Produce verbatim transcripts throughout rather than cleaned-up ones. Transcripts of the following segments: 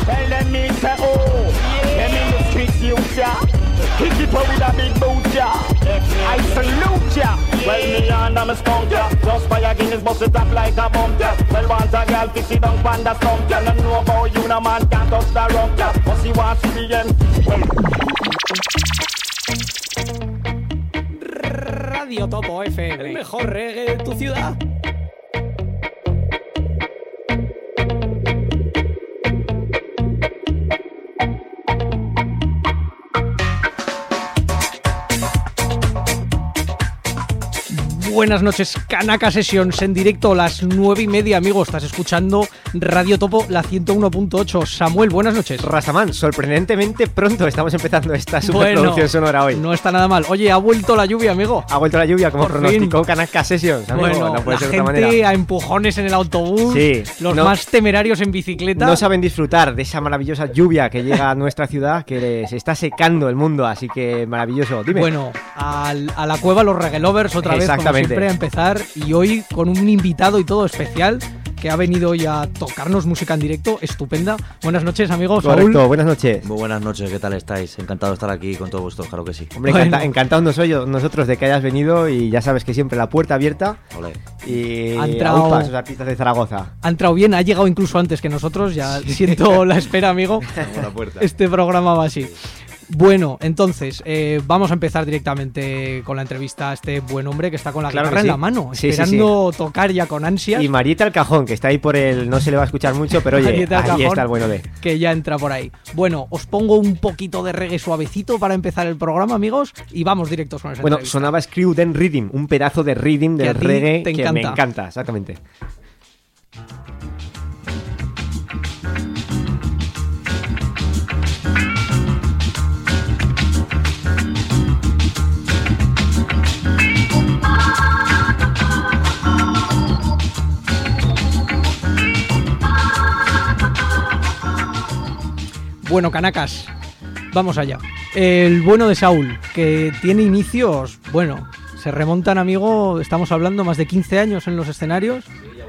Tell them me say oh, them in the streets you ya. Kick it up with a big boot ya. I salute ya. Well me and I'm a skunk ya. Just fire Guinness bust it up like a bomb ya. Well want a girl to sit down pan the stump ya. No know about you no man can't touch the rump ya. But she wants to be in. Radio Topo F M, el mejor reggae de tu ciudad. Buenas noches, Kanaka Sessions en directo a las nueve y media, amigos. Estás escuchando Radio Topo, la ciento uno punto ocho. Samuel, buenas noches. Rastaman, sorprendentemente pronto estamos empezando esta superproducción bueno, sonora hoy. No está nada mal. Oye, ha vuelto la lluvia, amigo. Ha vuelto la lluvia, como Por pronosticó fin. Kanaka Sessions, amigo. Bueno, no puede la ser de gente otra manera. A empujones en el autobús, sí, los no, más temerarios en bicicleta. No saben disfrutar de esa maravillosa lluvia que llega a nuestra ciudad, que se está secando el mundo, así que maravilloso. Dime. Bueno, al, a la cueva los reggae lovers otra vez, como siempre, a empezar, y hoy con un invitado y todo especial que ha venido hoy a tocarnos música en directo, estupenda. Buenas noches, amigos. Correcto, Saúl. Buenas noches. Muy buenas noches, ¿qué tal estáis? Encantado de estar aquí con todos vosotros, claro que sí. Hombre, bueno. encanta, encantados nosotros, nosotros de que hayas venido y ya sabes que siempre la puerta abierta. Olé. Y ha entrado, aupa, esos artistas de Zaragoza. Ha entrado bien, ha llegado incluso antes que nosotros, ya siento la espera, amigo. La puerta. Este programa va así. Bueno, entonces, eh, vamos a empezar directamente con la entrevista a este buen hombre que está con la Claro guitarra que en sí. la mano, Sí, esperando sí, sí. tocar ya con ansias. Y Marieta el Cajón, que está ahí por el... No se le va a escuchar mucho, pero oye, Marieta el ahí Cajón, está el bueno de... que ya entra por ahí. Bueno, os pongo un poquito de reggae suavecito para empezar el programa, amigos, y vamos directos con esa Bueno, entrevista. sonaba Screw Den Rhythm, un pedazo de rhythm Que a del ti reggae te que encanta. me encanta, exactamente. Bueno, canacas, vamos allá. El bueno de Saúl, que tiene inicios, bueno, se remontan, amigo, estamos hablando más de quince años en los escenarios.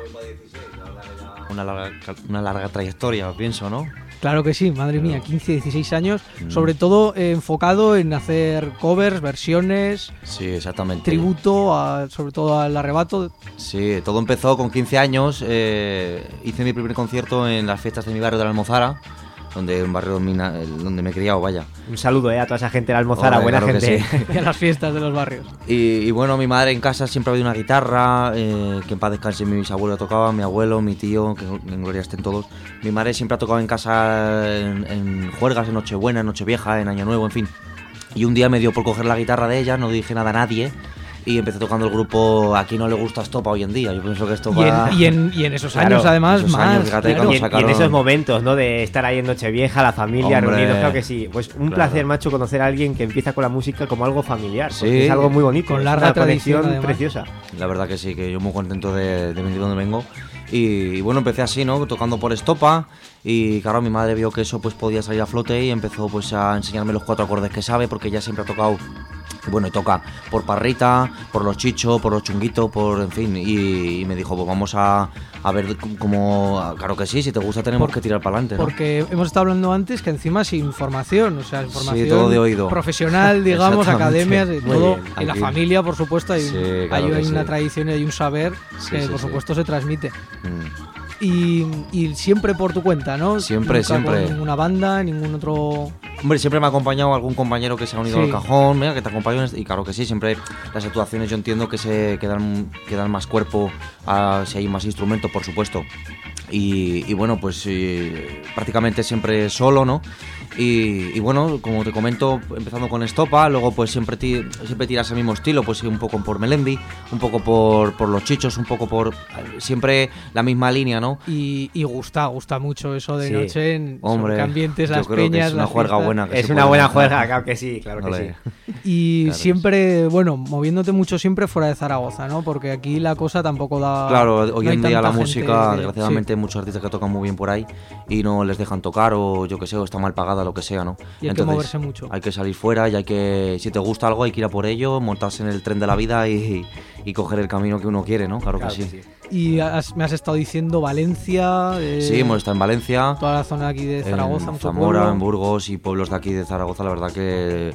Una larga, una larga trayectoria, pienso, ¿no? Claro que sí, madre mía, quince, dieciséis años, mm. sobre todo eh, enfocado en hacer covers, versiones, sí, exactamente. Tributo, a, sobre todo al arrebato. Sí, todo empezó con quince años, eh, hice mi primer concierto en las fiestas de mi barrio de la Almozara, donde un barrio domina, donde me he criado, vaya. Un saludo eh, a toda esa gente de la Almozara, Hombre, buena claro gente. Sí. Y a las fiestas de los barrios. Y, y bueno, mi madre en casa siempre ha habido una guitarra, eh, que en paz descanse mis abuelos tocaban, mi abuelo, mi tío, que en gloria estén todos. Mi madre siempre ha tocado en casa en, en juergas, en Nochebuena, en Nochevieja, en Año Nuevo, en fin. Y un día me dio por coger la guitarra de ella, no dije nada a nadie. Y empecé tocando el grupo Aquí no le gusta Estopa hoy en día. Yo pienso que Estopa... Y en, y en, y en esos claro, años, además, esos más. años, fíjate, claro. Y en, y en esos momentos, ¿no? De estar ahí en Nochevieja, la familia, Hombre, reunidos, claro que sí. Pues un claro. placer, macho, conocer a alguien que empieza con la música como algo familiar. Sí. Es algo muy bonito. Con es larga una tradición, conexión además. preciosa. La verdad que sí, que yo muy contento de, de venir donde vengo. Y, y bueno, empecé así, ¿no? Tocando por Estopa. Y claro, mi madre vio que eso pues podía salir a flote y empezó pues a enseñarme los cuatro acordes que sabe, porque ella siempre ha tocado... Bueno, y toca por Parrita, por los Chichos, por los Chunguitos, por en fin. Y, y me dijo, pues vamos a, a ver cómo... Claro que sí, si te gusta tenemos Por, que tirar para adelante, ¿no? Porque hemos estado hablando antes que encima sin formación, o sea, información Sí, todo de oído. profesional, digamos, academias, de Muy todo. bien. En la Aquí. familia, por supuesto, hay, Sí, un- claro hay que una sí. tradición y hay un saber Sí, que, sí, por sí. supuesto, se transmite. Mm. Y, y siempre por tu cuenta, ¿no? Siempre, Nunca siempre. con ninguna banda, ningún otro... Hombre, siempre me ha acompañado algún compañero que se ha unido Sí. al cajón, mira, que te acompaña, en este- y claro que sí, siempre las actuaciones yo entiendo que se que dan, que dan más cuerpo a si hay más instrumentos, por supuesto. Y, y bueno, pues eh, prácticamente siempre solo, ¿no? Y, y bueno, como te comento, empezando con Estopa, luego pues siempre, ti, siempre tiras el mismo estilo, pues un poco por Melendi, un poco por, por los Chichos, un poco por... Siempre la misma línea, ¿no? Y, y gusta, gusta mucho eso de Sí. noche en Hombre, sobre qué ambientes, yo las creo que peñas, es una las juerga fiestas. buena. Que Es se una puede buena montar. juerga, claro que sí, claro que Ole. sí. Y Claro que siempre, bueno, moviéndote mucho siempre fuera de Zaragoza, ¿no? Porque aquí la cosa tampoco da... Claro, hoy no hay en día tanta la gente música, que- desgraciadamente, hay muchos artistas que tocan muy bien por ahí y no les dejan tocar, o yo que sé, o está mal pagado pasada, lo que sea, ¿no? Y hay Entonces, que moverse mucho. Hay que salir fuera y hay que, si te gusta algo, hay que ir a por ello, montarse en el tren de la vida y, y coger el camino que uno quiere, ¿no? Claro, claro que sí. sí. Y has, me has estado diciendo Valencia. Eh, sí, hemos estado en Valencia. Toda la zona aquí de Zaragoza, en Zamora, pueblo. En Burgos y pueblos de aquí de Zaragoza, la verdad que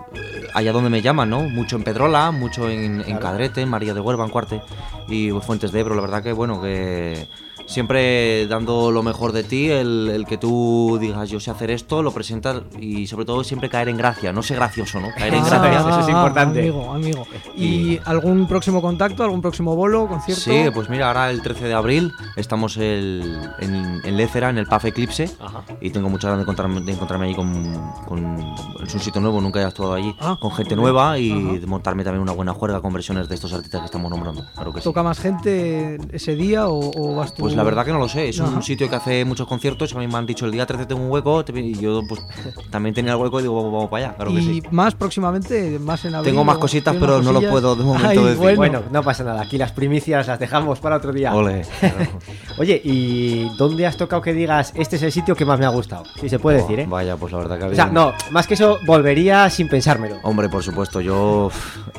allá donde me llaman, ¿no? Mucho en Pedrola, mucho en, en Cadrete, en María de Huerva, en Cuarte y Fuentes de Ebro, la verdad que bueno, que siempre dando lo mejor de ti, el, el que tú digas yo sé hacer esto, lo presentas y sobre todo siempre caer en gracia, no ser gracioso, ¿no? Caer en ah, gracia, ah, eso es importante. Amigo, amigo. ¿Y algún próximo contacto, algún próximo bolo, concierto? Sí, pues mira, ahora el trece de abril estamos el, en, en Lécera, en el P A F Eclipse. Ajá. Y tengo muchas ganas de encontrarme, de encontrarme allí con, con... Es un sitio nuevo, nunca he actuado allí, ah, con gente nueva y Ajá. de montarme también una buena juerga con versiones de estos artistas que estamos nombrando. Claro que ¿Toca sí. más gente ese día o, o vas tú? Pues la verdad que no lo sé, es Ajá. un sitio que hace muchos conciertos, a mí me han dicho el día trece tengo un hueco y yo pues también tenía el hueco y digo vamos, vamos para allá, claro que sí. ¿Y más próximamente, más en abril? Tengo más cositas pero no lo puedo de momento Ay, decir. Bueno. bueno, no pasa nada, aquí las primicias las dejamos para otro día. Ole. Oye, ¿y dónde has tocado que digas este es el sitio que más me ha gustado? Si se puede oh, decir, ¿eh? Vaya, pues la verdad que había... O sea, no, más que eso, volvería sin pensármelo. Hombre, por supuesto, yo...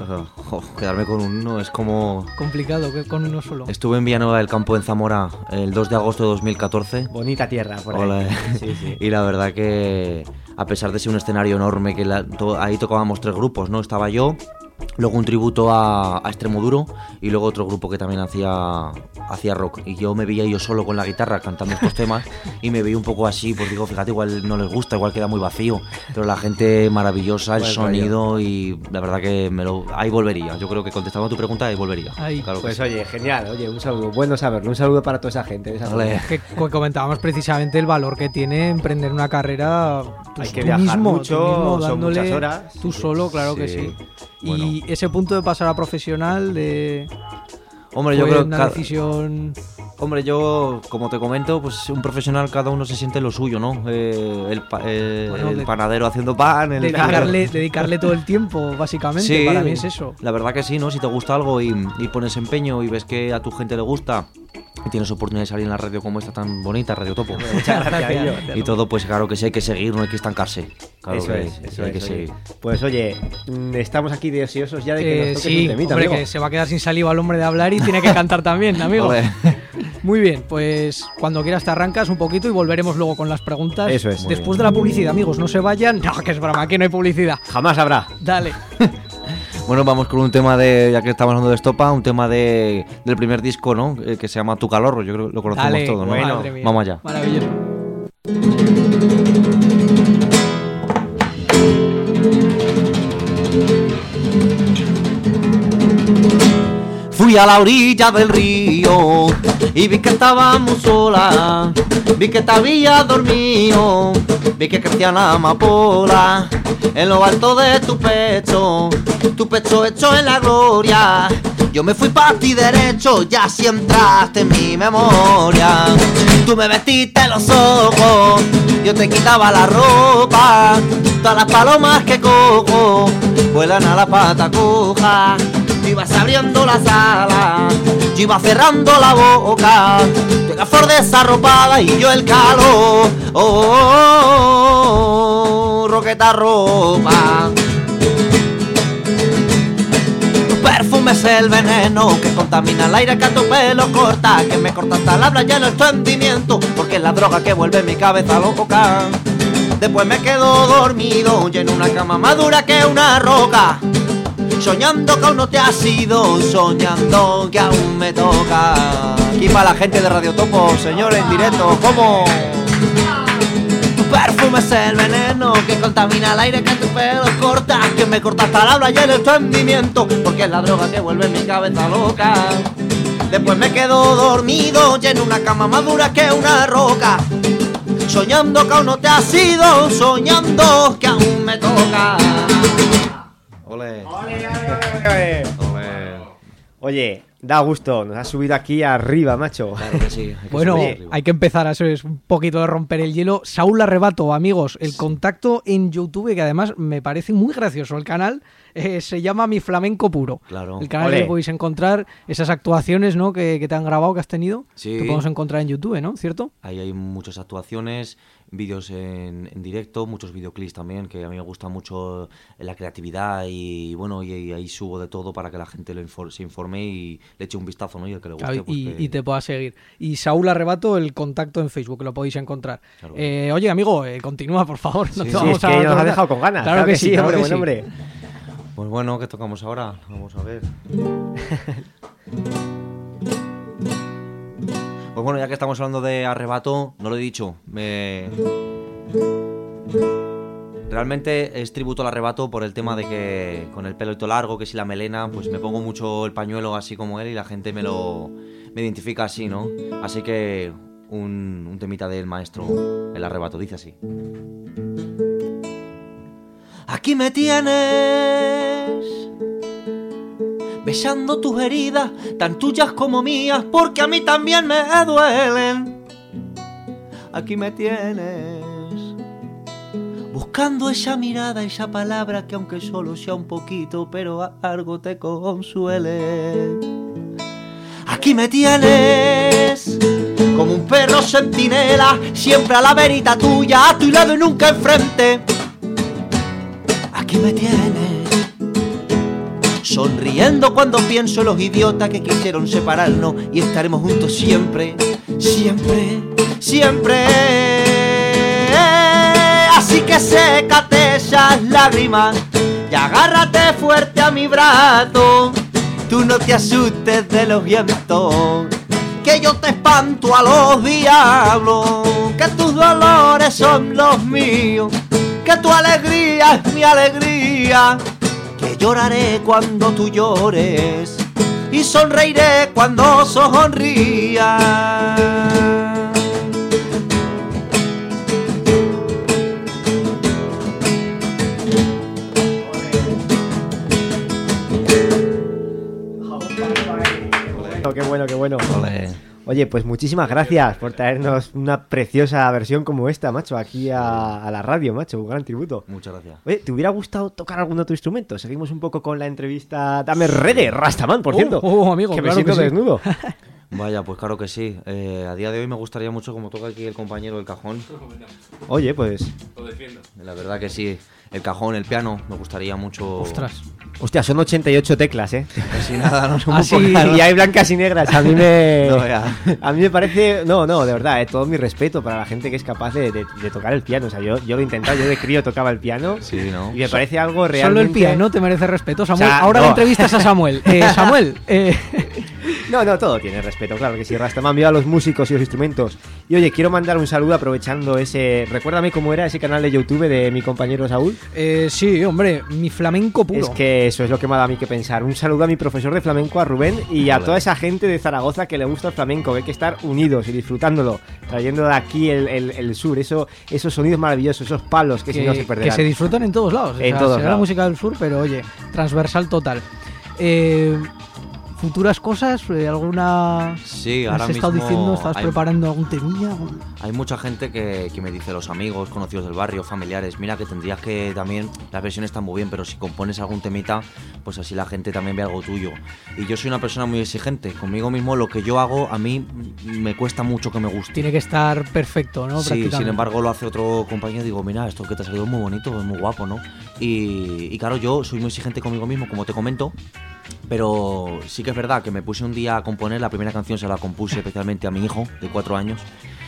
Oh, quedarme con uno es como... Complicado, que con uno solo. Estuve en Villanueva del Campo, en Zamora, el dos de agosto de dos mil catorce. Bonita tierra, por ahí. Ole. Sí, sí. Y la verdad que, a pesar de ser un escenario enorme, que la, to, ahí tocábamos tres grupos, ¿no? Estaba yo... Luego un tributo a, a Extremoduro y luego otro grupo que también hacía, hacía rock. Y yo me veía yo solo con la guitarra cantando estos temas y me veía un poco así, pues digo, fíjate, igual no les gusta, igual queda muy vacío. Pero la gente maravillosa, el pues sonido rollo. Y la verdad que me lo, ahí volvería. Yo creo que contestando a tu pregunta, ahí volvería. Ahí. Claro pues sí. Oye, genial, oye, un saludo, bueno saberlo, un saludo para toda esa gente. Esa vale. Que comentábamos precisamente el valor que tiene emprender una carrera tú, Hay que tú viajar mismo, mucho, tú mismo, son dándole muchas horas. Tú solo, claro sí. que sí. Bueno. Y ese punto de pasar a profesional de... Hombre, yo creo que una decisión... Hombre, yo, como te comento, pues un profesional cada uno se siente lo suyo, ¿no? Eh, el eh, bueno, el de, panadero haciendo pan... El dedicarle, dedicarle todo el tiempo, básicamente, sí, para mí es eso. La verdad que sí, ¿no? Si te gusta algo y, y pones empeño y ves que a tu gente le gusta... Y tienes oportunidad de salir en la radio como esta tan bonita, Radio Topo. Muchas gracias. Y todo, pues claro que sí, hay que seguir, no hay que estancarse. Claro eso que es, eso hay es, que seguir. Pues oye, estamos aquí deseosos ya de que eh, nos toques sí, un temita, hombre, amigo. Que se va a quedar sin saliva el hombre de hablar y tiene que cantar también, amigo. Muy bien, pues cuando quieras te arrancas un poquito y volveremos luego con las preguntas. Eso es. Después de la publicidad, amigos, no se vayan. No, que es broma, aquí no hay publicidad. Jamás habrá. Dale. Bueno, vamos con un tema de, ya que estamos hablando de Estopa, un tema de del primer disco, ¿no? Eh, que se llama Tu Calor, yo creo que lo conocemos Dale, todos, ¿no? Bueno, vamos allá. Maravilloso. Fui a la orilla del río y vi que estábamos solas, vi que te habías dormido, vi que crecían amapolas en lo alto de tu pecho, tu pecho hecho en la gloria. Yo me fui para ti derecho, ya si entraste en mi memoria. Tú me vestiste los ojos, yo te quitaba la ropa. Todas las palomas que cojo vuelan a la pata coja. Tú ibas abriendo las alas, yo iba cerrando la boca. Tú la flor desarropada y yo el calor. Oh, oh, oh, roqueta ropa. Perfume es el veneno que contamina el aire que a tu pelo corta, que me corta hasta la playa y el entendimiento, porque es la droga que vuelve mi cabeza loca. Después me quedo dormido y en una cama más dura que una roca, soñando que aún no te has ido, soñando que aún me toca. Aquí para la gente de Radio Topo, señores, en directo, ¿cómo? Tu perfume es el veneno que contamina el aire que tu pelo corta, que me corta hasta el habla y el entendimiento, porque es la droga que vuelve mi cabeza loca. Después me quedo dormido y en una cama más dura que una roca, soñando que aún no te has ido, soñando que aún me toca. Ole. Ole, ole, ole. Oye, da gusto, nos has subido aquí arriba, macho. Claro que sí. Hay que bueno, hay que empezar a eso, es un poquito de romper el hielo. Saúl Arrebato, amigos, el contacto en YouTube, que además me parece muy gracioso el canal. eh, se llama Mi Flamenco Puro. Claro. El canal que podéis encontrar esas actuaciones, ¿no? que, que te han grabado, que has tenido, sí. que podemos encontrar en YouTube, ¿no? ¿Cierto? Ahí hay muchas actuaciones, vídeos en, en directo, muchos videoclips también, que a mí me gusta mucho la creatividad y bueno, y, y ahí subo de todo para que la gente lo infor- se informe y le eche un vistazo, ¿no? Y el que le guste, Claro, pues y, que... y te pueda seguir. Y Saúl Arrebato, el contacto en Facebook, lo podéis encontrar. Claro. Eh, oye, amigo, eh, continúa, por favor. No sí, te sí, vamos es a que nos cortar. ha dejado con ganas. Claro, Claro que, que sí, sí, claro hombre, que buen sí. hombre. Pues bueno, ¿qué tocamos ahora? Vamos a ver. Pues bueno, ya que estamos hablando de Arrebato, no lo he dicho, me... Realmente es tributo al Arrebato por el tema de que con el pelito largo, que si la melena, pues me pongo mucho el pañuelo así como él y la gente me lo me identifica así, ¿no? Así que un, un temita del maestro, el Arrebato, dice así. Aquí me tienes, besando tus heridas, tan tuyas como mías, porque a mí también me duelen. Aquí me tienes, buscando esa mirada, esa palabra que aunque solo sea un poquito, pero algo te consuele. Aquí me tienes, como un perro centinela, siempre a la verita tuya, a tu lado y nunca enfrente. Aquí me tienes, sonriendo cuando pienso en los idiotas que quisieron separarnos y estaremos juntos siempre, siempre, siempre. Así que sécate esas lágrimas y agárrate fuerte a mi brazo. Tú no te asustes de los vientos, que yo te espanto a los diablos, que tus dolores son los míos, que tu alegría es mi alegría, que lloraré cuando tú llores y sonreiré cuando sonrías. Qué bueno, qué bueno. Olé. Oye, pues muchísimas gracias por traernos una preciosa versión como esta, macho, aquí a, a la radio, macho, un gran tributo. Muchas gracias. Oye, ¿te hubiera gustado tocar algún otro instrumento? Seguimos un poco con la entrevista Dame Reggae, Rastaman, por Oh, cierto. oh, amigo, que me claro siento que sí. desnudo. Vaya, pues claro que sí. Eh, a día de hoy me gustaría mucho, como toca aquí el compañero, el cajón. Oye, pues... Lo defiendo. La verdad que sí. El cajón, el piano, me gustaría mucho. Ostras. Hostia, son ochenta y ocho teclas, ¿eh? Casi nada, no son Ah, muy sí, pocas, ¿no? y hay blancas y negras. A mí me... No, ya. A mí me parece... No, no, de verdad, eh, todo mi respeto para la gente que es capaz de, de, de tocar el piano. O sea, yo, yo lo he intentado, yo de crío tocaba el piano. Sí, ¿no? Y me parece algo realmente... Solo el piano te merece respeto, Samuel. O sea, Ahora no. le entrevistas a Samuel. Eh, Samuel, eh... No, no, todo tiene respeto, claro que sí. Rastaman, viva los músicos y los instrumentos. Y oye, quiero mandar un saludo aprovechando ese... Recuérdame cómo era ese canal de YouTube de mi compañero Saúl. eh, sí, hombre, Mi Flamenco Puro. Es que eso es lo que me ha dado a mí que pensar. Un saludo a mi profesor de flamenco, a Rubén, y a Vale. toda esa gente de Zaragoza que le gusta el flamenco. Hay que estar unidos y disfrutándolo, trayendo de aquí el, el, el sur, eso, esos sonidos maravillosos, esos palos que, que, si no se que perderán. se disfrutan en todos lados. O En sea, todos será la lados. música del sur, pero oye, transversal total. Eh, ¿Futuras cosas? Eh, ¿Alguna...? Sí, ¿Has ahora estado mismo diciendo? ¿Estabas hay- preparando algún temilla? Hay mucha gente que, que me dice, los amigos, conocidos del barrio, familiares, mira que tendrías que también, las versiones están muy bien, pero si compones algún temita, pues así la gente también ve algo tuyo. Y yo soy una persona muy exigente, conmigo mismo lo que yo hago a mí me cuesta mucho que me guste. Tiene que estar perfecto, ¿no? Sí, Prácticamente. sin embargo lo hace otro compañero y digo, mira, esto que te ha salido es muy bonito, es muy guapo, ¿no? Y, y claro, yo soy muy exigente conmigo mismo, como te comento, pero sí que es verdad que me puse un día a componer, la primera canción se la compuse especialmente a mi hijo de cuatro años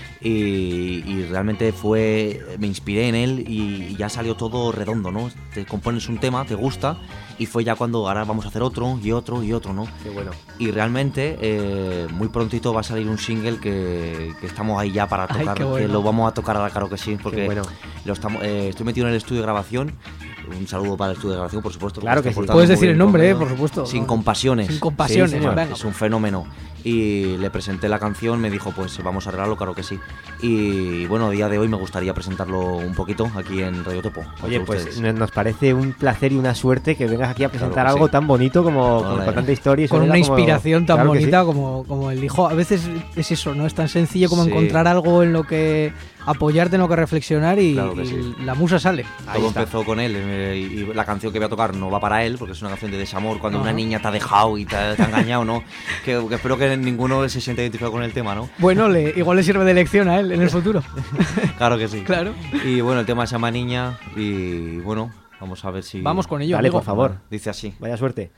y, y realmente fue, me inspiré en él y ya salió todo redondo, ¿no? Te compones un tema, te gusta y fue ya cuando ahora vamos a hacer otro y otro y otro, ¿no? Qué bueno. Y realmente eh, muy prontito va a salir un single que, que estamos ahí ya para Ay, tocar, qué bueno. que lo vamos a tocar ahora, claro que sí, porque Qué bueno. lo estamos, eh, estoy metido en el estudio de grabación. Un saludo para el estudio de grabación, por supuesto. Claro me que está sí. portando Puedes muy decir bien el nombre, eh, conmigo. por supuesto. Sin compasiones. Sin compasiones, Sí, señor. venga. Es un fenómeno. Y le presenté la canción, me dijo, pues vamos a arreglarlo, claro que sí. Y bueno, a día de hoy me gustaría presentarlo un poquito aquí en Radio Topo. Oye, con pues ustedes. no- nos parece un placer y una suerte que vengas aquí a presentar que algo sí. tan bonito como, como Vale. con tanta historia. y Con sonora una como- inspiración tan Claro que sí. bonita como, como el hijo. A veces es eso, ¿no? Es tan sencillo como Sí. encontrar algo en lo que apoyar tengo que reflexionar y, Claro que sí. y la musa sale. Todo empezó con él eh, y, y la canción que voy a tocar no va para él porque es una canción de desamor cuando Ajá. una niña te ha dejado y te ha, te ha engañado, ¿no? Que, que espero que ninguno se sienta identificado con el tema, ¿no? Bueno, le, igual le sirve de lección a él en el futuro. Claro que sí. Claro. Y bueno, el tema se llama Niña y bueno, vamos a ver si... Vamos con ello, Dale, amigo. por favor. Dice así. Vaya suerte.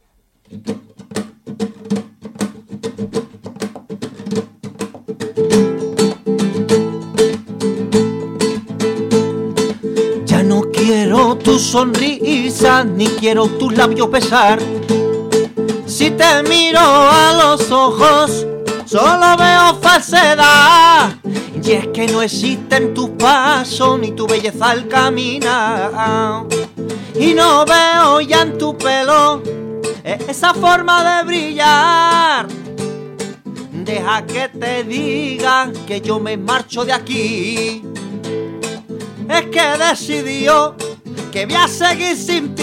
Ya no quiero tu sonrisa, ni quiero tus labios besar. Si te miro a los ojos, solo veo falsedad. Y es que no existen tus pasos, ni tu belleza al caminar. Y no veo ya en tu pelo esa forma de brillar. Deja que te diga que yo me marcho de aquí. Es que decidió que voy a seguir sin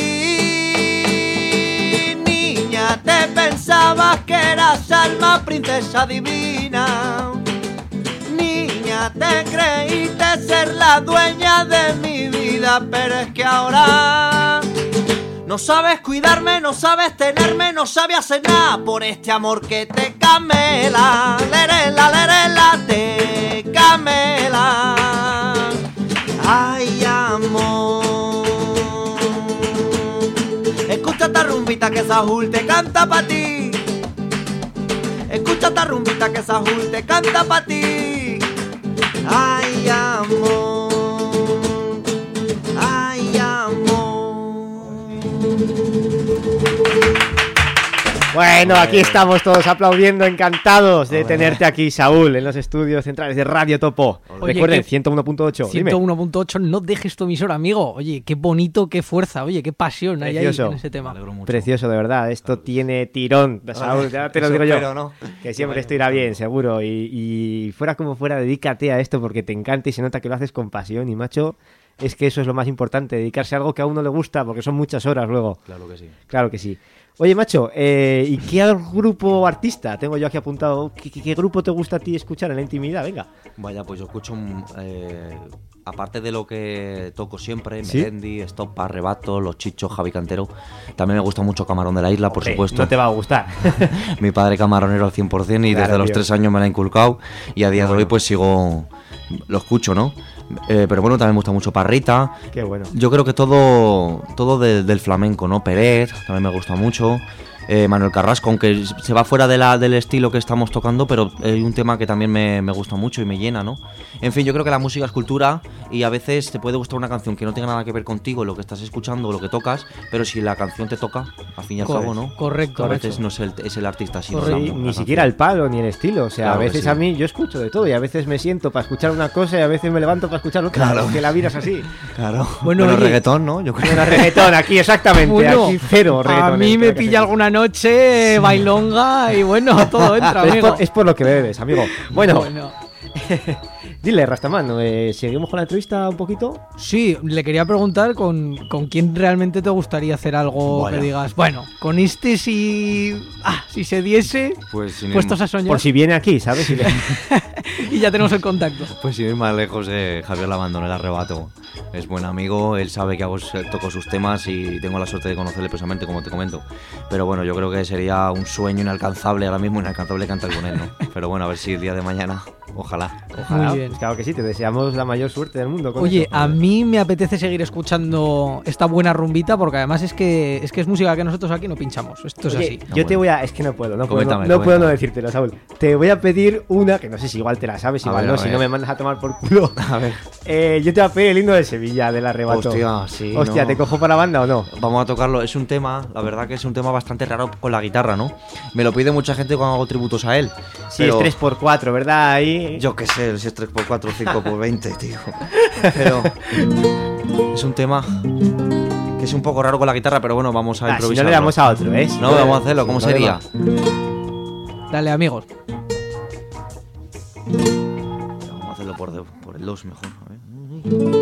ti. Niña, te pensabas que eras alma princesa divina. Niña, te creíste ser la dueña de mi vida, pero es que ahora no sabes cuidarme, no sabes tenerme, no sabes hacer nada por este amor que te camela. Lerela, lerela, te camela. Ay, amor, escucha esta rumbita que Sahul te canta pa' ti. Escucha esta rumbita que Sahul te canta pa' ti. Ay, amor, ay, amor. Bueno, aquí estamos todos aplaudiendo, encantados de tenerte aquí, Saúl, en los estudios centrales de Radio Topo. Oye, Recuerden, que- ciento uno punto ocho. ciento uno punto ocho, no dejes tu emisor, amigo. Oye, qué bonito, qué fuerza, oye, qué pasión hay ahí Precioso. en ese tema. Precioso, de verdad. Esto tiene tirón, Saúl, ya te lo Eso digo yo. espero, ¿no? Que siempre esto irá bien, seguro. Y, y fuera como fuera, dedícate a esto porque te encanta y se nota que lo haces con pasión. Y macho, es que eso es lo más importante, dedicarse a algo que a uno le gusta, porque son muchas horas luego. Claro que sí. Claro que sí. Oye, macho, eh, ¿y qué grupo artista? Tengo yo aquí apuntado. ¿Qué, qué, qué grupo te gusta a ti escuchar en la intimidad? Venga. Vaya, pues yo escucho, mm, eh, aparte de lo que toco siempre, ¿Sí? Melendi, Estopa, Arrebato, Los Chichos, Javi Cantero, también me gusta mucho Camarón de la Isla, por Hombre, supuesto. No te va a gustar. Mi padre camaronero al cien por ciento y Claro, desde los tío. tres años me lo ha inculcado y a día de hoy pues sigo, lo escucho, ¿no? Eh, pero bueno, también me gusta mucho Parrita. Qué bueno. Yo creo que todo, todo de- del flamenco, ¿no? Peret, también me gusta mucho. Eh, Manuel Carrasco, aunque se va fuera de la, del estilo que estamos tocando, pero hay un tema que también me, me gusta mucho y me llena, ¿no? En fin, yo creo que la música es cultura y a veces te puede gustar una canción que no tenga nada que ver contigo, lo que estás escuchando o lo que tocas, pero si la canción te toca, al fin y al Correcto, cabo, ¿no? correcto, A veces macho. no es el, es el artista, sino Sí, la- la ni canción. siquiera el palo ni el estilo. O sea, Claro a que veces sí. a mí yo escucho de todo y a veces me siento para escuchar una cosa y a veces me levanto para escuchar otra. Claro. Que la vida es así. Claro. Bueno, Bueno, oye, reggaetón, ¿no? Yo creo. Bueno, reggaetón, aquí exactamente. Bueno, aquí cero a reggaetón. mí me pilla alguna noche bailonga y bueno, todo entra, es, amigo. por, es por lo que bebes, amigo. Bueno, Bueno. dile, Rastaman, eh, ¿seguimos con la entrevista un poquito? Sí, le quería preguntar con, con quién realmente te gustaría hacer algo Vaya. que digas, bueno, con este si, ah, si se diese, Pues sin, puestos a soñar, Por si viene aquí, ¿sabes? Y le- y ya tenemos el contacto. pues sin ir más lejos, eh, Javier Lavandón, el Arrebato. Es buen amigo, él sabe que hago, toco sus temas y tengo la suerte de conocerle personalmente, como te comento. Pero bueno, yo creo que sería un sueño inalcanzable, ahora mismo inalcanzable cantar con él, ¿no? Pero bueno, a ver si el día de mañana, ojalá. Ojalá. Muy bien. Pues claro que sí, te deseamos la mayor suerte del mundo. Con Oye, eso. a mí me apetece seguir escuchando esta buena rumbita porque además es que es que es música que nosotros aquí no pinchamos. Esto es Oye, así. yo te voy a. Es que no puedo, no puedo, no, Coméntame, no puedo coméntame. no decírtelo, Saúl. Te voy a pedir una que no sé si igual te la sabes, A igual ver, no, a si ver. no me mandas a tomar por culo. A ver. Eh, yo te voy a pedir el himno de Sevilla, del Arrebato. Hostia, sí. Hostia, no. ¿te cojo para la banda o no? Vamos a tocarlo. Es un tema, la verdad que es un tema bastante raro con la guitarra, ¿no? Me lo pide mucha gente cuando hago tributos a él. Sí, pero es tres por cuatro, ¿verdad? Ahí. Yo qué sé, si es tres por cuatro, cinco por veinte, tío. Pero es un tema que es un poco raro con la guitarra, pero bueno, vamos a Ah, si improvisar. no le damos a otro, ¿eh? Si No, vamos a hacerlo, ¿cómo sin sería? problema. Dale, amigos. Vamos a hacerlo por, de- por el dos mejor. A ver.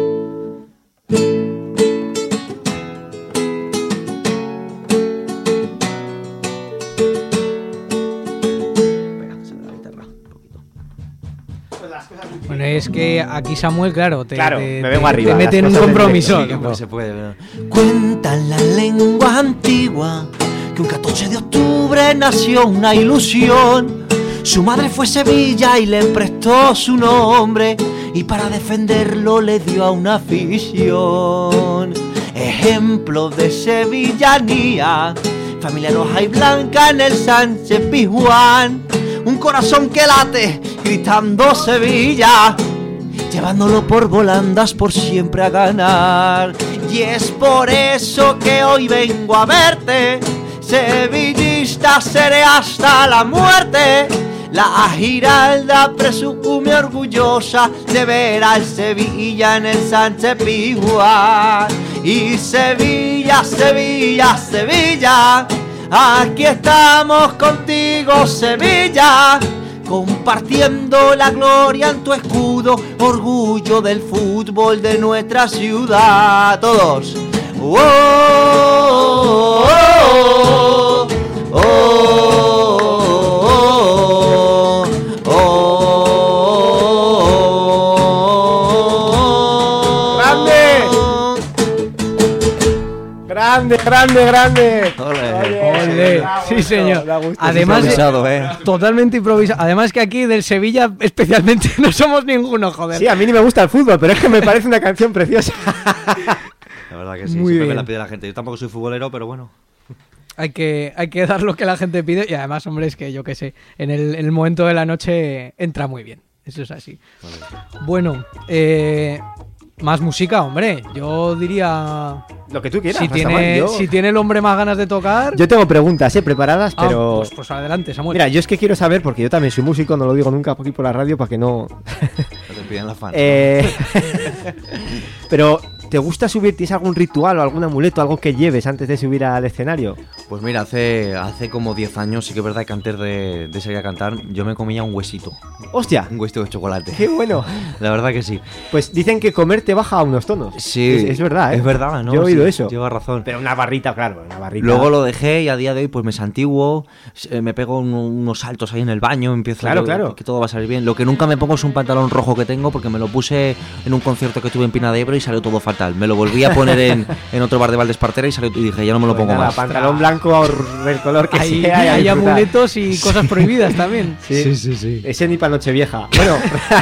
Espera, que se ve la guitarra un poquito. Bueno, Hombre, es que aquí Samuel, claro, te, claro, te, me vengo te, arriba, te mete en un compromiso. Sí, no se puede, ¿no? Cuentan las lenguas antiguas que un catorce de octubre nació una ilusión. Su madre fue Sevilla y le prestó su nombre, y para defenderlo le dio a una afición. Ejemplo de sevillanía, familia roja y blanca en el Sánchez Pizjuán. Un corazón que late gritando Sevilla, llevándolo por volandas por siempre a ganar. Y es por eso que hoy vengo a verte, sevillista seré hasta la muerte. La Giralda presume orgullosa de ver al Sevilla en el Sánchez Pizjuán. Y Sevilla, Sevilla, Sevilla, aquí estamos contigo, Sevilla, compartiendo la gloria en tu escudo, orgullo del fútbol de nuestra ciudad. Todos. ¡Oh! ¡Oh! ¡Oh! ¡Oh! ¡Oh! ¡Grande! ¡Grande, grande, grande! Ole. Ole. Sí, señor. Además, Improvisado, eh. totalmente improvisado. Además que aquí del Sevilla especialmente no somos ninguno, joder. Sí, a mí ni me gusta el fútbol, pero es que me parece una canción preciosa. La verdad que sí, Muy siempre bien. me la pide la gente. Yo tampoco soy futbolero, pero bueno. Hay que, hay que dar lo que la gente pide y además, hombre, es que yo qué sé, en el, en el momento de la noche entra muy bien. Eso es así. Bueno, eh, más música, hombre. Yo diría... Lo que tú quieras. Si Rastaman, tiene, yo... si tiene el hombre más ganas de tocar... Yo tengo preguntas, ¿eh? Preparadas, Ah, pero... pues, pues adelante, Samuel. Mira, yo es que quiero saber, porque yo también soy músico, no lo digo nunca aquí por la radio para que no... No te piden la fan. eh... Pero, ¿te gusta subir? ¿Tienes algún ritual o algún amuleto, algo que lleves antes de subir al escenario? Pues mira, hace, hace como diez años, sí que es verdad que antes de, de salir a cantar, yo me comía un huesito. ¡Hostia! Un huesito de chocolate. ¡Qué bueno! La verdad que sí. Pues dicen que comer te baja a unos tonos. Sí. Es, es verdad, ¿eh? Es verdad, ¿no? Yo he oído Sí, eso. Lleva razón. Pero una barrita, claro, una barrita. Luego lo dejé y a día de hoy pues me santiguo, eh, me pego un- unos saltos ahí en el baño, empiezo Claro, a claro. que todo va a salir bien. Lo que nunca me pongo es un pantalón rojo que tengo porque me lo puse en un concierto que tuve en Pina de Ebro y salió todo fatal. Me lo volví a poner en, en otro bar de Valdespartera y salió y dije, ya no me lo Pues pongo nada, más. pantalón blanco o del color que Hay, sea. y a hay disfrutar. amuletos y cosas prohibidas también. Sí, sí, sí. Ese ni para Nochevieja. Bueno.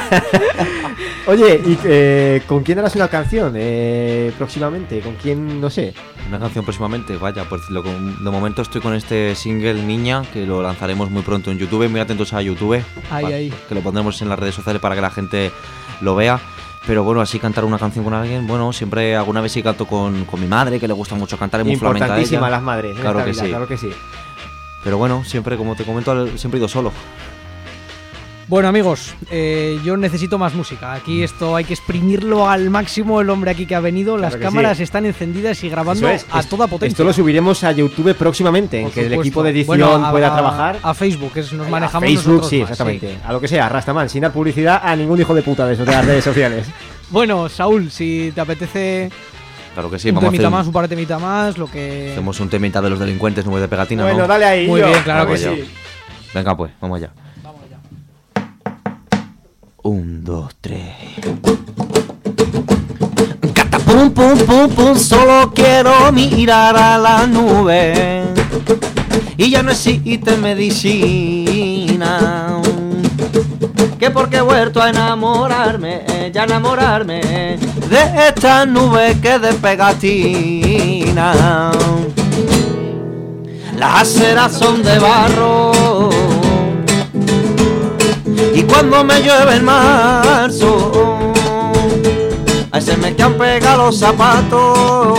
Oye, ¿y eh, con quién harás una canción eh, próximamente? ¿Con quién? No sé. Una canción próximamente, vaya, pues lo, con- de momento estoy con este single Niña, que lo lanzaremos muy pronto en YouTube, muy atentos a YouTube, Ahí, pa- ahí. que lo pondremos en las redes sociales para que la gente lo vea. Pero bueno, así cantar una canción con alguien, bueno, siempre alguna vez sí canto con, con mi madre, que le gusta mucho cantar, es muy flamenca Importantísima ella. las madres. en Claro esta que vida, sí. Claro que sí. Pero bueno, siempre, como te comento, al- siempre he ido solo. Bueno, amigos, eh, yo necesito más música. Aquí esto hay que exprimirlo al máximo. El hombre aquí que ha venido, las Claro que cámaras sí. están encendidas y grabando Eso es. a Es- toda potencia. Esto lo subiremos a YouTube próximamente, en Por que el supuesto. equipo de edición Bueno, a- pueda a- trabajar. A Facebook, que es- nos A manejamos Facebook, nosotros sí, más, exactamente. A lo que sea, Rastaman, sin dar publicidad a ningún hijo de puta de esos de las redes sociales. Bueno, Saúl, si te apetece Claro que sí, un vamos a temita hacer más, un par de temita más, lo que... hacemos un temita de los delincuentes, nubes de pegatina, Bueno, ¿no? dale ahí. Muy yo. bien, claro Vamos que allá. sí. Venga pues, vamos allá. Un, dos, tres. Pum, pum, pum, pum, solo quiero mirar a la nube y ya no existe medicina. Que porque he vuelto a enamorarme, eh, ya enamorarme de esta nube que de pegatina. Las aceras son de barro y cuando me llueve en marzo, ahí se me han pegado los zapatos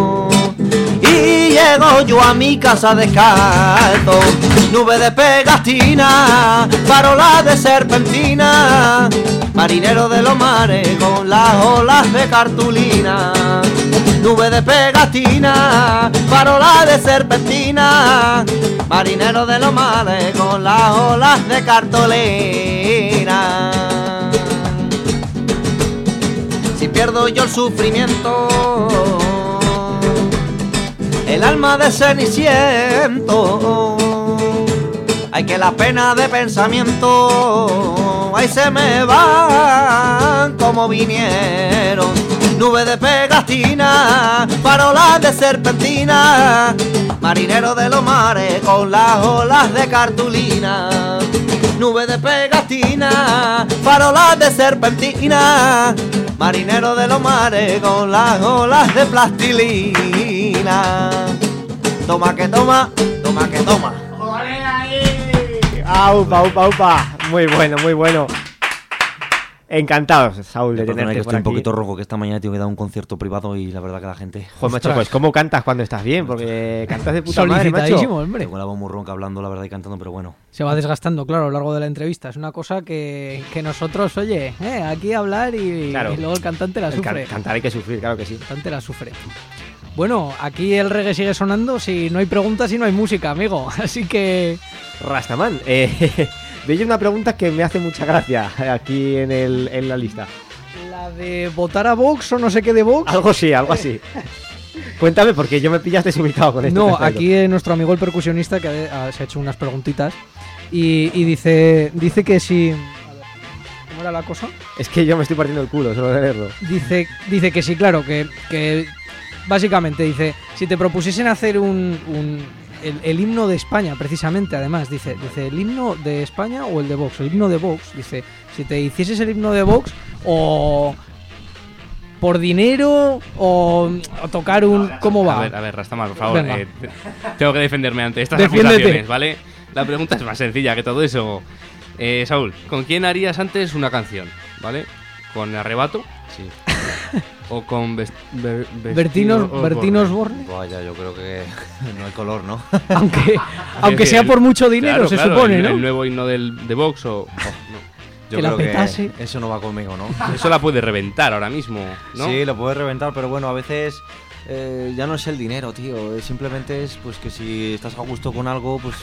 y llego yo a mi casa descalzo. Nube de pegatina, farola de serpentina, marinero de los mares con las olas de cartulina. Nube de pegatina, farola de serpentina, marinero de los mares con las olas de cartulina. Si pierdo yo el sufrimiento, el alma de ceniciento, Ay, que la pena de pensamiento, ay, se me van como vinieron. Nube de pegatina, farolas de serpentina, marinero de los mares con las olas de cartulina. Nube de pegatina, farolas de serpentina, marinero de los mares con las olas de plastilina. Toma que toma, toma que toma. ¡Aupa, aupa, aupa! Muy bueno, muy bueno. Encantados, Saúl, de Perdona, tenerte que por estoy un aquí. poquito rojo, que esta mañana tengo que dar un concierto privado y la verdad que la gente... Joder, macho, pues ¿cómo cantas cuando estás bien? Porque cantas de puta madre, Solicitadísimo, macho. hombre. Tengo la voz muy ronca hablando, la verdad, y cantando, pero bueno. Se va desgastando, claro, a lo largo de la entrevista. Es una cosa que, que nosotros, oye, eh, aquí hablar y, Claro. y luego el cantante la El sufre. can- cantar hay que sufrir, claro que sí. El cantante la sufre. Bueno, aquí el reggae sigue sonando si no hay preguntas y no hay música, amigo. Así que... Rastaman, eh, veis una pregunta que me hace mucha gracia aquí en, el, en la lista. La de votar a Vox o no sé qué de Vox. Algo sí, algo así. Cuéntame, porque yo me pillas desubicado con esto. No, que has traído. aquí eh, nuestro amigo el percusionista que ha, se ha hecho unas preguntitas y, y dice, dice que si... A ver, ¿cómo era la cosa? Es que yo me estoy partiendo el culo solo de leerlo. Dice, dice que sí, claro, que, que básicamente dice, si te propusiesen hacer un, un el, el himno de España, precisamente, además, dice, dice, el himno de España o el de Vox, el himno de Vox, dice, si te hicieses el himno de Vox o por dinero o, o tocar un, ¿cómo va? A ver, a ver, Rastaman, por favor. Venga. eh, te- tengo que defenderme ante estas Defiéndete. acusaciones, ¿vale? La pregunta es más sencilla que todo eso. Eh, Saúl, ¿con quién harías antes una canción? ¿Vale? ¿Con Arrebato? Sí. ¿O con Best- Be- Vestino Bertinos, Osborne? Bertinos Borne, Vaya, yo creo que no hay color, ¿no? aunque, aunque Es sea el- por mucho dinero, claro, se claro, supone, el, ¿no? El nuevo himno del, de Vox o... oh, no. Yo Que la creo petase. que eso no va conmigo, ¿no? Eso la puede reventar ahora mismo, ¿no? Sí, lo puedes reventar, pero bueno, a veces eh, ya no es el dinero, tío. eh, Simplemente es pues que si estás a gusto con algo, pues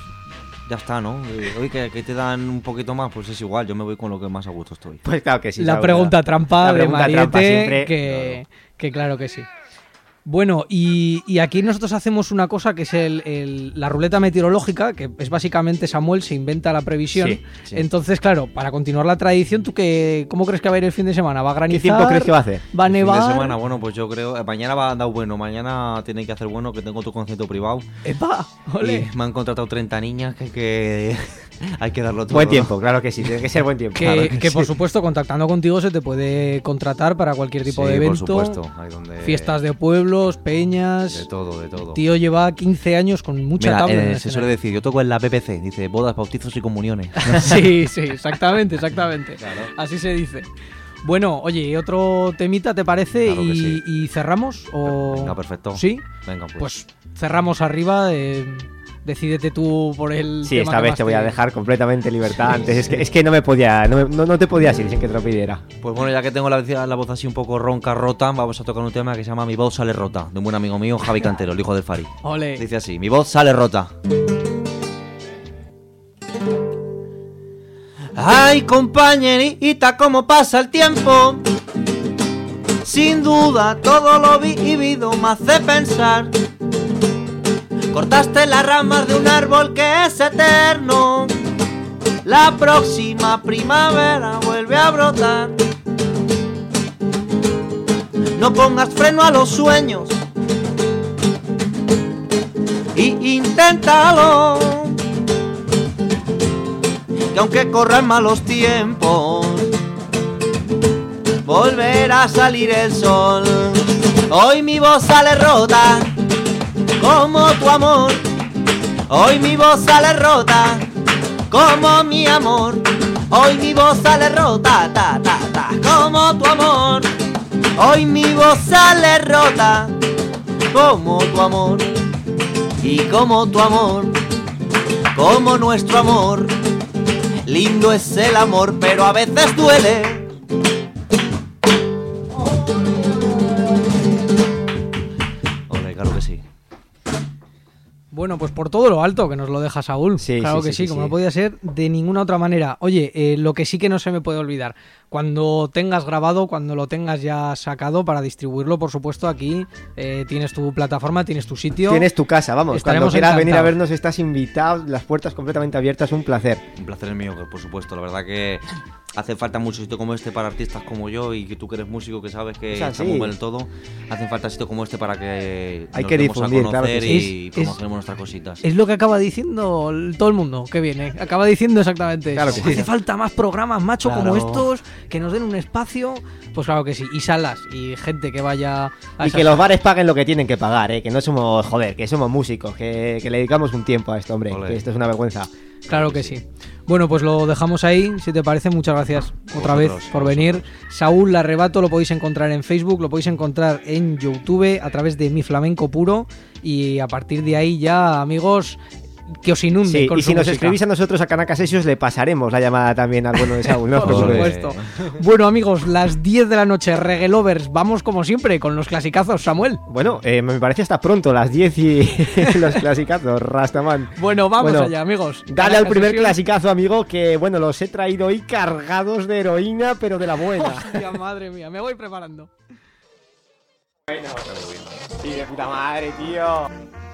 ya está, ¿no? Eh, oye, que, que te dan un poquito más, pues es igual. Yo me voy con lo que más a gusto estoy. Pues claro que sí. la Saúl, pregunta trampa la de pregunta Mariette, trampa siempre, que, que claro que sí. Bueno, y, y aquí nosotros hacemos una cosa que es el, el- la ruleta meteorológica, que es básicamente Samuel se inventa la previsión. Sí, sí. Entonces, claro, para continuar la tradición, ¿tú qué, cómo crees que va a ir el fin de semana? ¿Va a ¿Qué granizar? tiempo crees que va a hacer? ¿Va a El fin nevar? de semana, bueno, pues yo creo. eh, Mañana va a dar bueno. Mañana tiene que hacer bueno, que tengo tu concierto privado. ¡Epa! ¡Ole! Y me han contratado treinta niñas que, que hay que darlo todo. Buen ¿no? tiempo, claro que sí. Tiene que ser buen tiempo. Que, Claro que, por sí. supuesto, contactando contigo se te puede contratar para cualquier tipo Sí, de por evento. supuesto. Ahí donde- Fiestas de pueblos, peñas. De todo, de todo. Tío lleva quince años con mucha Mira, tabla en eh, el se escenario. suele decir, yo toco en la P P C, dice bodas, bautizos y comuniones. Sí, sí, exactamente, exactamente. Así se dice. Bueno, oye, ¿y otro temita te parece? Claro que y, sí. y cerramos. ¿O... Venga, perfecto. ¿Sí? Venga, pues. Pues cerramos arriba. eh, decídete tú por el. Sí, tema esta que vez más te voy a dejar completamente libertad. Antes es que, es que no me podía, no, me- no, no te podías ir sin que te lo pidiera. Pues bueno, ya que tengo la, la voz así un poco ronca, rota, vamos a tocar un tema que se llama Mi voz sale rota, de un buen amigo mío, Javi Cantero, el hijo del Fari. Ole. Dice así, mi voz sale rota. Ay, compañerita, cómo pasa el tiempo. Sin duda, todo lo vivido me hace pensar. Cortaste las ramas de un árbol que es eterno. La próxima primavera vuelve a brotar. No pongas freno a los sueños y inténtalo. Que aunque corran malos tiempos, volverá a salir el sol. Hoy mi voz sale rota, como tu amor. Hoy mi voz sale rota, como mi amor. Hoy mi voz sale rota, ta, ta, ta, como tu amor. Hoy mi voz sale rota, como tu amor. Y como tu amor, como nuestro amor. Lindo es el amor, pero a veces duele. Ole, claro que sí. Bueno, pues por todo lo alto que nos lo deja Saúl. Sí, claro sí, que sí, sí, sí, como sí. no podía ser de ninguna otra manera. Oye, eh, lo que sí que no se me puede olvidar, cuando tengas grabado, cuando lo tengas ya sacado para distribuirlo, por supuesto, aquí eh, tienes tu plataforma, tienes tu sitio. Tienes tu casa, vamos. Estaremos Cuando quieras venir a encantados. vernos estás invitado, las puertas completamente abiertas, un placer. Un placer es mío, por supuesto. La verdad que hace falta mucho sitio como este para artistas como yo y que tú que eres músico, que sabes que O sea, estamos sí. mal en todo. Hacen falta sitio como este para que Hay nos que demos difundir, a claro que conocer sí. y Es- promocionemos nuestras cositas. Es lo que acaba diciendo el- todo el mundo que viene. Acaba diciendo exactamente Claro eso. que sí. Hace falta más programas, macho, como Claro. estos, que nos den un espacio. Pues claro que sí. Y salas y gente que vaya a Y esas que los bares paguen lo que tienen que pagar, ¿eh? Que no somos, joder, que somos músicos, que, que le dedicamos un tiempo a esto, hombre. Ole. Que esto es una vergüenza. Claro que sí. Bueno, pues lo dejamos ahí, si te parece. Muchas gracias otra Vosotros, vez por vosotros. venir. Saúl Larrebato lo podéis encontrar en Facebook, lo podéis encontrar en YouTube a través de Mi Flamenco Puro. Y a partir de ahí ya, amigos, que os inunde Sí, con y su si nos música. escribís a nosotros a Canacas Sesios, le pasaremos la llamada también al bueno de Saúl, ¿no? Por Ole. supuesto. Bueno, amigos, las diez de la noche, Reggae Lovers. Vamos como siempre con los clasicazos, Samuel. Bueno, eh, me parece hasta pronto, las diez y los clasicazos, Rastaman. Bueno, vamos Bueno, allá, amigos. Dale al Canacas primer Sessions. clasicazo, amigo, que bueno, los he traído hoy cargados de heroína, pero de la buena. Hostia, madre mía, me voy preparando. Sí, de puta madre, tío.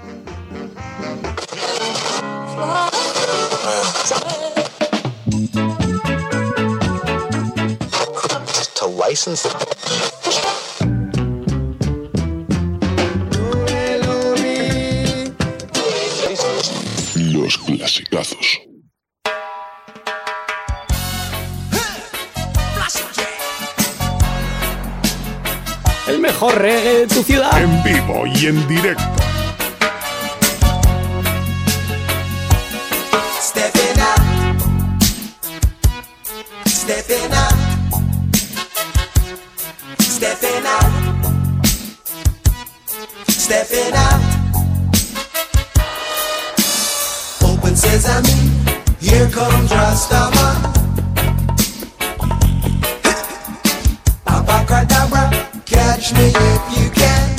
To license Los clasicazos. El mejor reggae de tu ciudad. En vivo y en directo. Stepping out, stepping out, stepping out, stepping out. Open sesame, here comes Rastaman. Abacadabra, catch me if you can.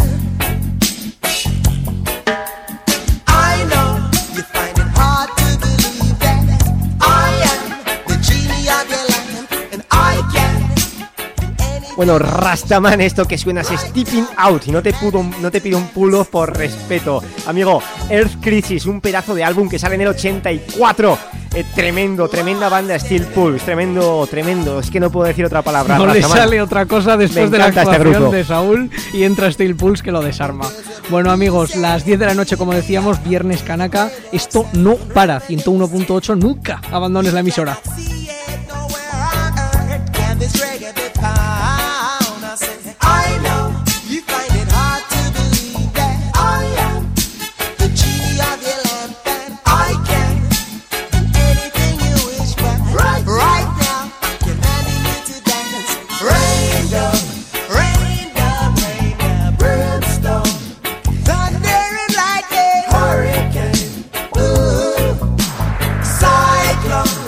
I know you find it hard to believe that I am the genie of your lamp, and I can do anything. Bueno, Rastaman, esto que suena es Stepping Out. Y no te, pudo, no te pido un pulo por respeto. Amigo, Earth Crisis, un pedazo de álbum que sale en el ochenta y cuatro. Eh, tremendo, tremenda banda Steel Pulse. Tremendo, tremendo. Es que no puedo decir otra palabra. No le Rastaman. sale otra cosa después Me de la encanta este actuación grupo. de Saúl y entra Steel Pulse que lo desarma. Bueno, amigos, las diez de la noche, como decíamos, viernes Canaca. Esto no para. ciento uno punto ocho, nunca abandones la emisora. See it nowhere on earth. Can this reggae be found? I say, I know you find it hard to believe that I am the genie of your lamp, and I can do anything you wish, but right, right now I'm commanding you to dance. Rain down, rain down, rain down, brimstone, thunder and lightning, hurricane, ooh, cyclone.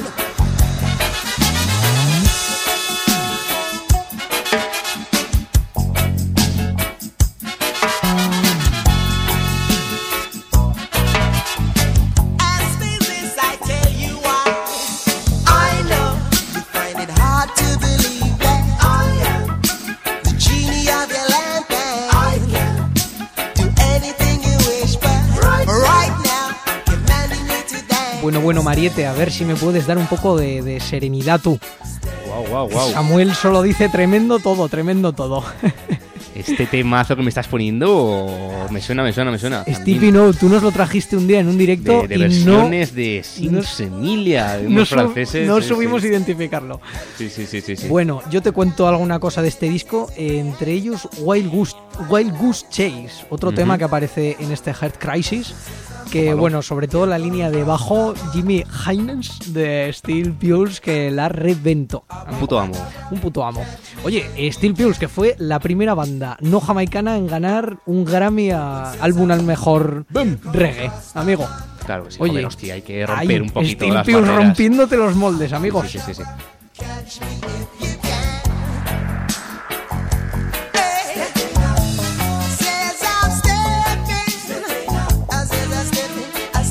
Ask me this, I tell you why. I know you find it hard to believe that I am the genie of your lamp, and I can do anything you wish, but right, right now I'm commanding you to dance. Bueno, bueno, Mariette, a ver si me puedes dar un poco de, de serenidad tú. Wow, wow, wow. Samuel solo dice tremendo todo, tremendo todo. Este temazo que me estás poniendo me suena, me suena, me suena. Stevie No, tú nos lo trajiste un día en un directo de, de y no, versiones de no- Sinsemilia, de no, unos su- franceses. no sí, subimos sí. a identificarlo. Sí, sí, sí, sí, sí. Bueno, yo te cuento alguna cosa de este disco, entre ellos Wild Goose, Wild Goose Chase, otro Ujú. tema que aparece en este Heart Crisis, que Tómalo. bueno, sobre todo la línea de bajo, Jimmy Hines de Steel Pulse, que la reventó. Un puto amo. Un puto amo. Oye, Steel Pulse, que fue la primera banda no jamaicana en ganar un Grammy a álbum al mejor reggae, amigo. Claro que sí. Oye, Joder, hostia, hay que romper Ahí, un poquito Steel las Pulse barreras. rompiéndote los moldes, amigos. Sí, sí, sí, sí. Catch me if you can. Hey, says I'm stepping, I says I'm stepping, I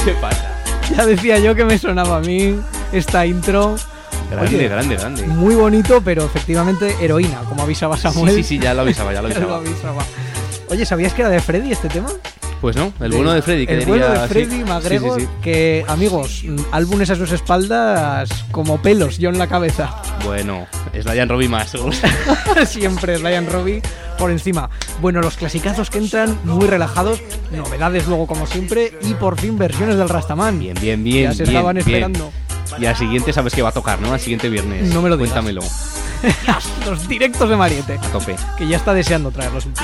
¿Qué pasa? Ya decía yo que me sonaba a mí esta intro. Grande, Oye, grande, grande. Muy bonito, pero efectivamente heroína, como avisaba Samuel. Sí, sí, sí, ya lo avisaba, ya lo Ya lo avisaba. avisaba. Oye, ¿sabías que era de Freddy este tema? Pues no, el bueno de Freddy. Que El diría, bueno de Freddy sí, McGregor, sí, sí, sí. que, amigos, álbumes a sus espaldas como pelos, yo en la cabeza. Bueno, es Ryan Robbie más. Siempre Ryan Robbie por encima. Bueno, los clasicazos que entran muy relajados, novedades luego como siempre, y por fin versiones del Rastaman. Bien, bien, bien. Ya se bien, estaban bien. esperando. Y al siguiente sabes que va a tocar, ¿no? Al siguiente viernes. No me lo digas. Cuéntamelo. Los directos de Mariette, A tope. que ya está deseando traerlos un tío.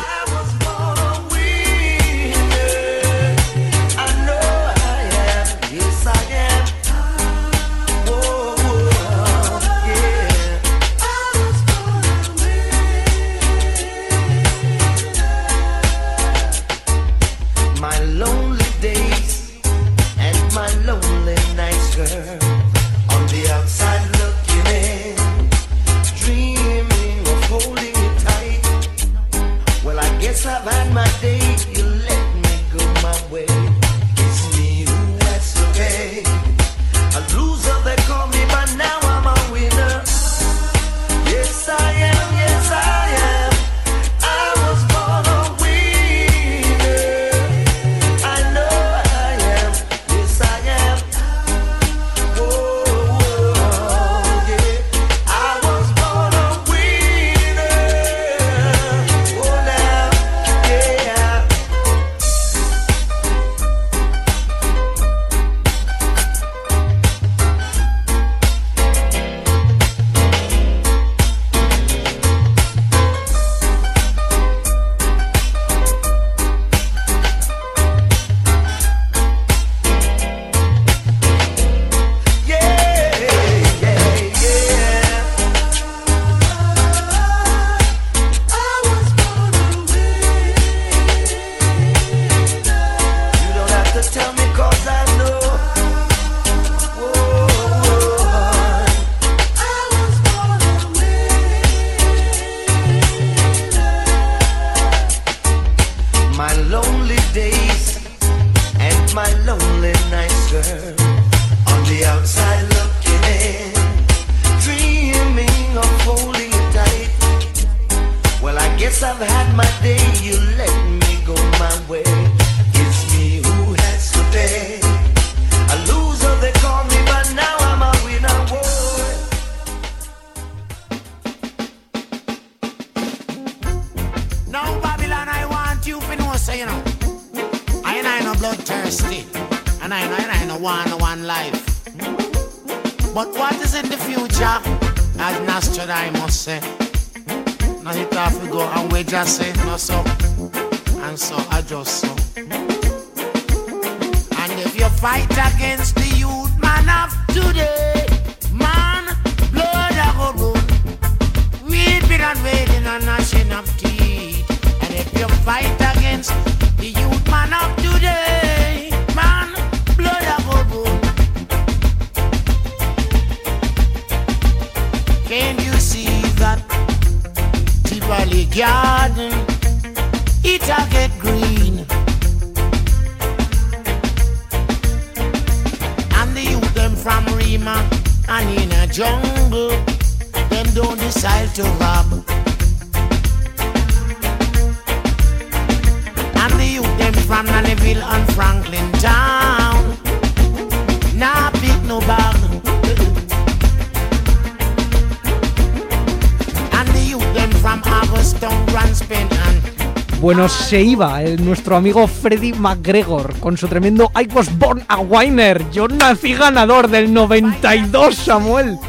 Bueno, se iba el, nuestro amigo Freddy McGregor con su tremendo I Was Born a Winner. Yo nací ganador del noventa y dos, Samuel.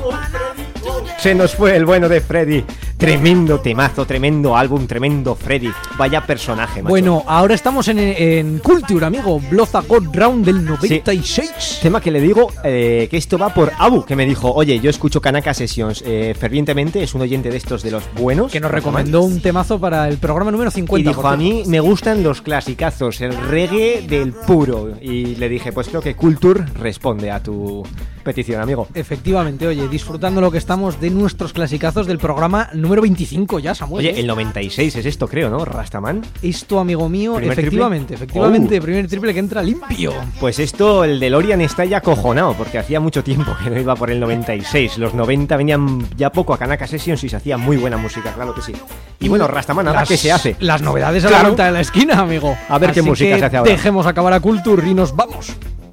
Se nos fue el bueno de Freddy. Tremendo temazo, tremendo álbum, tremendo Freddy. Vaya personaje, macho. Bueno, ahora estamos en, en Culture, amigo. Blood a God Round del noventa y seis. Sí. Tema que le digo eh, que esto va por Abu, que me dijo, oye, yo escucho Kanaka Sessions eh, fervientemente, es un oyente de estos de los buenos. Que nos recomendó un temazo para el programa número cincuenta. Y dijo, a mí me gustan los clasicazos, el reggae del puro. Y le dije, pues creo que Culture responde a tu petición, amigo. Efectivamente, oye, disfrutando lo que estamos de nuestros clasicazos del programa número número veinticinco ya, Samuel. Oye, ¿eh? el noventa y seis es esto, creo, ¿no? Rastaman. Esto, amigo mío, ¿Primer efectivamente, triple? efectivamente, Oh. primer triple que entra limpio. Pues esto, el DeLorean está ya acojonado, porque hacía mucho tiempo que no iba por el noventa y seis. Los noventa venían ya poco a Kanaka Sessions y se hacía muy buena música, claro que sí. Y bueno, Rastaman, ¿ahora Las- qué se hace? Las novedades a Claro. la vuelta de la esquina, amigo. A ver qué Así música que se hace ahora. Dejemos acabar a Culture y nos vamos.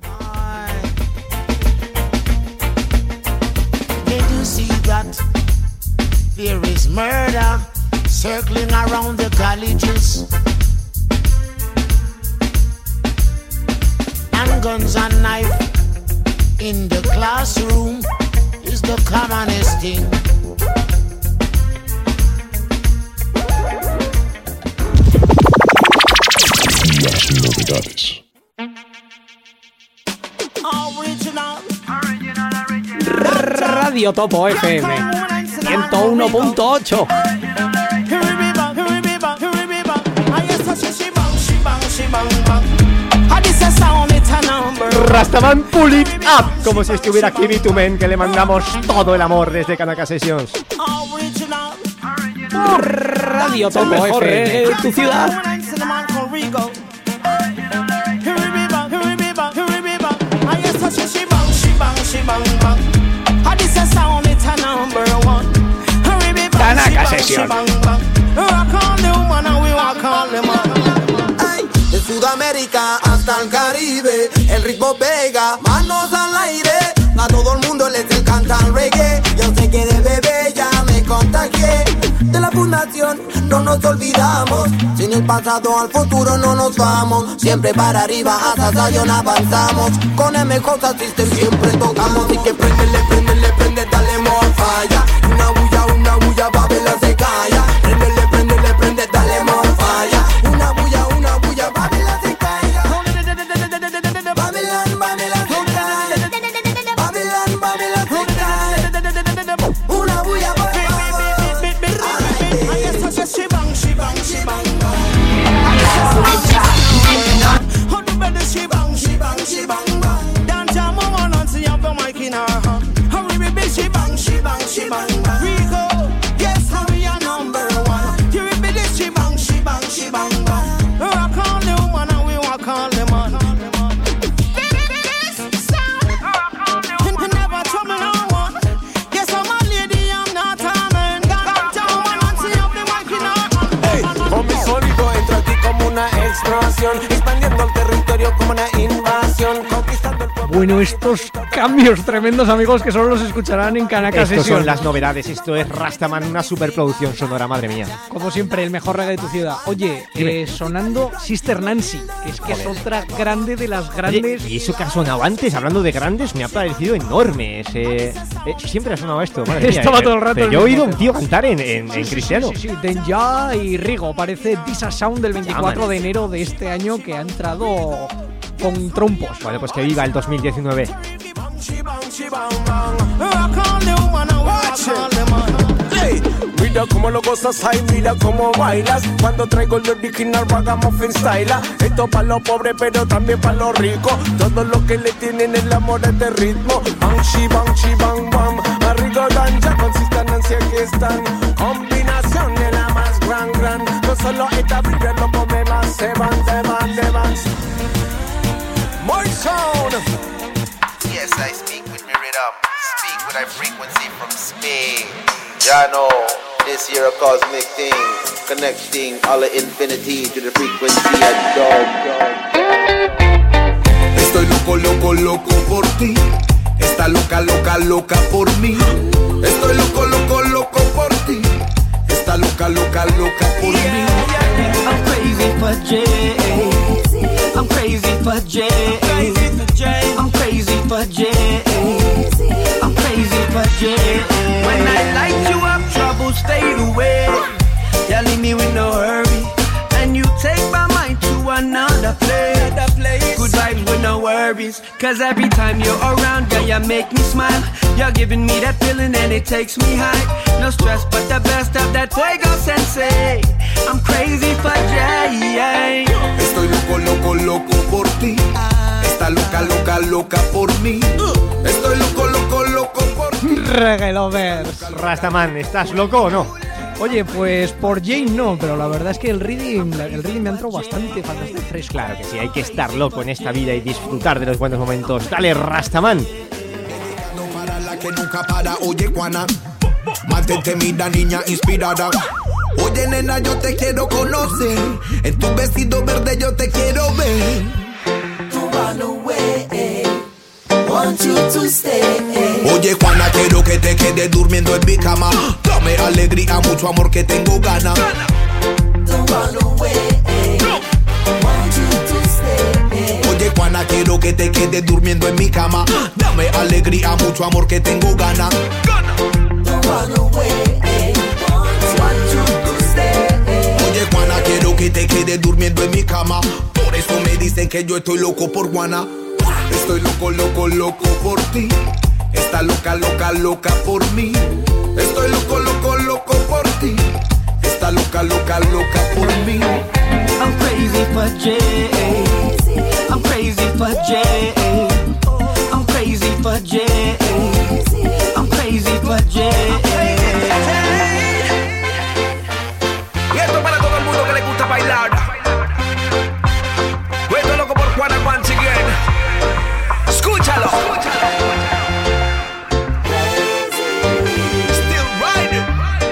Did you see that there is murder circling around the colleges? And guns and knife in the classroom is the commonest thing. Las novedades. Original. Radio Topo F M ciento uno punto ocho. Rastaman Pull It Up, como si estuviera aquí Bitumen, que le mandamos todo el amor desde Kanaka Sessions. Radio Topo F M, tu ciudad. Kanaka Sessions. De Sudamérica hasta el Caribe, el ritmo pega, manos al aire, a todo el mundo les encanta el reggae. Yo sé que de bebé ya me contagié, de la fundación no nos olvidamos, sin el pasado al futuro no nos vamos, siempre para arriba hasta Zion avanzamos, con M J System siempre tocamos, y que prendele, prendele, prende, dale more falla, una bulla, una bulla, Babylon se calla, prendele, prendele, prende, dale more falla, una bulla, una bulla, Babylon se calla, Babylon, Babylon se calla, Babylon, Babylon se calla, una bulla, expandiendo el territorio como una invasión, conquistando el pueblo. Bueno, estos cambios tremendos, amigos, que solo los escucharán en Kanaka Estos Sessions. son las novedades, esto es Rastaman, una superproducción sonora, madre mía. Como siempre, el mejor reggae de tu ciudad. Oye, eh, sonando Sister Nancy, que es que es otra grande de las grandes. Oye, y eso que ha sonado antes, hablando de grandes, me ha parecido enorme. ese- eh, siempre ha sonado esto, madre mía. Estaba eh, todo el rato pero el yo he mismo oído un tío cantar en, en, Sí, en sí, cristiano. Sí, sí, sí, Denja y Rigo. Parece Disa Sound del veinticuatro man. de enero de este año, que ha entrado con trompos. Bueno, pues que viva el dos mil diecinueve. Hey, mira cómo lo gozas, ay, mira cómo bailas. Cuando traigo el original ragamuffin style. Esto para los pobres, pero también para los ricos. Todo lo que le tienen el amor a este ritmo. Bang, shi, bang, shi, bang, bam. Arrigo, danza, consistencia que están. Combinación de la más gran, gran. No solo esta vibra, los problemas se van, se van, se van. More sound. Yes, I speak with my rhythm, speak with my frequency from Spain. Ya know, this here a cosmic thing, connecting all the infinity to the frequency and dog. Estoy loco, loco, loco por ti. Está loca, loca, loca por mí. Estoy loco, loco, loco por ti. Está loca, loca, loca por mí. I'm crazy for Jay. I'm crazy for Jay. I'm crazy for Jay. I'm crazy for Jay. When I light you up, trouble stayed away. You leave me with no hurry, and you take my mind to another place. Good vibes with no worries, cause every time you're around, girl, you make me smile. You're giving me that feeling and it takes me high. No stress, but the best of that fuego sensei. I'm crazy for Jay. Estoy loco, loco, loco por ti. Está loca, loca, loca por mí. Estoy loco, loco, loco por ti. Reggae lovers. Rastaman, ¿estás loco o no? Oye, pues por Jane no, pero la verdad es que el rhythm, el rhythm me ha entrado bastante, bastante fresco. Claro que sí, hay que estar loco en esta vida y disfrutar de los buenos momentos. Dale, Rastaman. No para la que nunca para, oye, Juana. Mantente mira, niña inspirada. Oye, nena, yo te quiero conocer. En tu vestido verde yo te quiero ver. Run away, want you to stay. Oye, Juana, quiero que te quedes durmiendo en mi cama. Dame alegría, mucho amor que tengo ganas. Don't run away, want you to stay. Oye, Juana, quiero que te quedes durmiendo en mi cama. Dame alegría, mucho amor que tengo ganas. Don't run away, want you to stay. Oye, Juana, quiero que te quedes durmiendo en mi cama. Por eso me dicen que yo estoy loco por Juana. Estoy loco, loco, loco por ti. Está loca, loca, loca por mí. Estoy loco, loco, loco por ti. Está loca, loca, loca por mí. I'm crazy for Jay. I'm crazy for Jay. I'm crazy for Jay. I'm crazy for Jay. Y esto para todo el mundo que le gusta bailar. Yo estoy loco por Juana once again. Escúchalo. Still riding.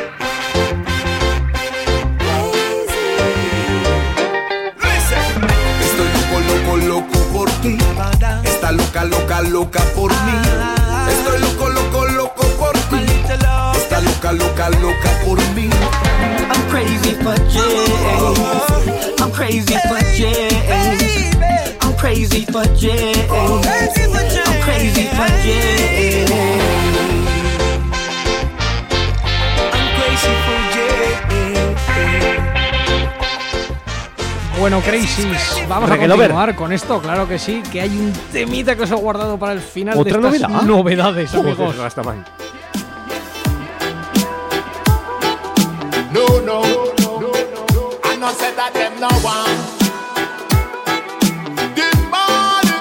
Listen. Estoy loco, loco, loco por ti. Está loca, loca, loca por mí. Estoy loco, loco, loco por ti. Está loca, loca, loca por mí. I'm crazy for Jay. I'm crazy for Jay. I'm crazy for Jay. I'm crazy for Jay. I'm crazy for Jay. Bueno, Crazies, vamos a continuar con esto, claro que sí, que hay un temita que os he guardado para el final de ¿Otra estas novedad? novedades, amigos. Joder, Rastaman. No, no, no, no, no. I know said that them no one. This morning,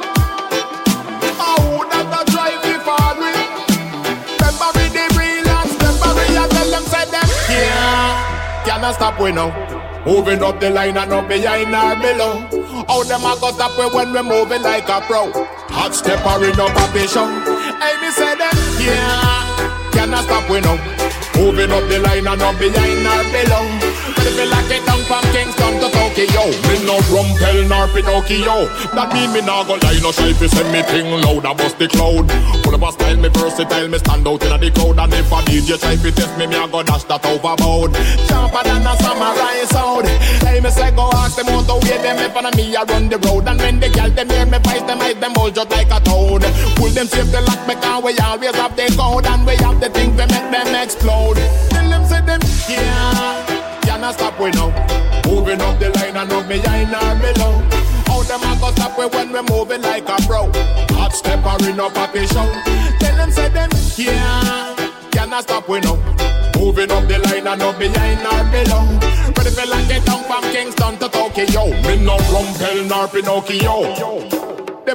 oh, that the drive me for it. Remember me the real and remember me I tell them said them yeah. Cannot stop we now. Moving up the line and up behind or below. How them a go stop we when we moving like a pro? Hot stepper in up a vision. Hey, me say them yeah. Cannot stop we now. Moving up the line and up behind or below. But if you like it down from Kingston to Tokyo, me no Rumpel nor Pinocchio. That mean me nah go lie, no shy fi send me thing loud. I bust the cloud. Full of a style, me versatile, me stand out inna the crowd. And if a D J try fi test me, me a go dash that overboard. Sharper than a samurai sound. Hey, me say go ask them out the way them if and me a run the road. And when the girl them hear me fight them, eyes them bulge just like a toad. Pull them safe the lock because we always have the code. And we have the thing to make them explode. Tell them say them yeah. Cannot stop we now. Moving up the line and up behind or below. How them a go stop we when we moving like a pro? Hot stepper in up a show. Tell them say them yeah. Cannot stop we now. Moving up the line and up behind or below. Ready for like it down from Kingston to Tokyo. Me no Rumpel nor Pinocchio.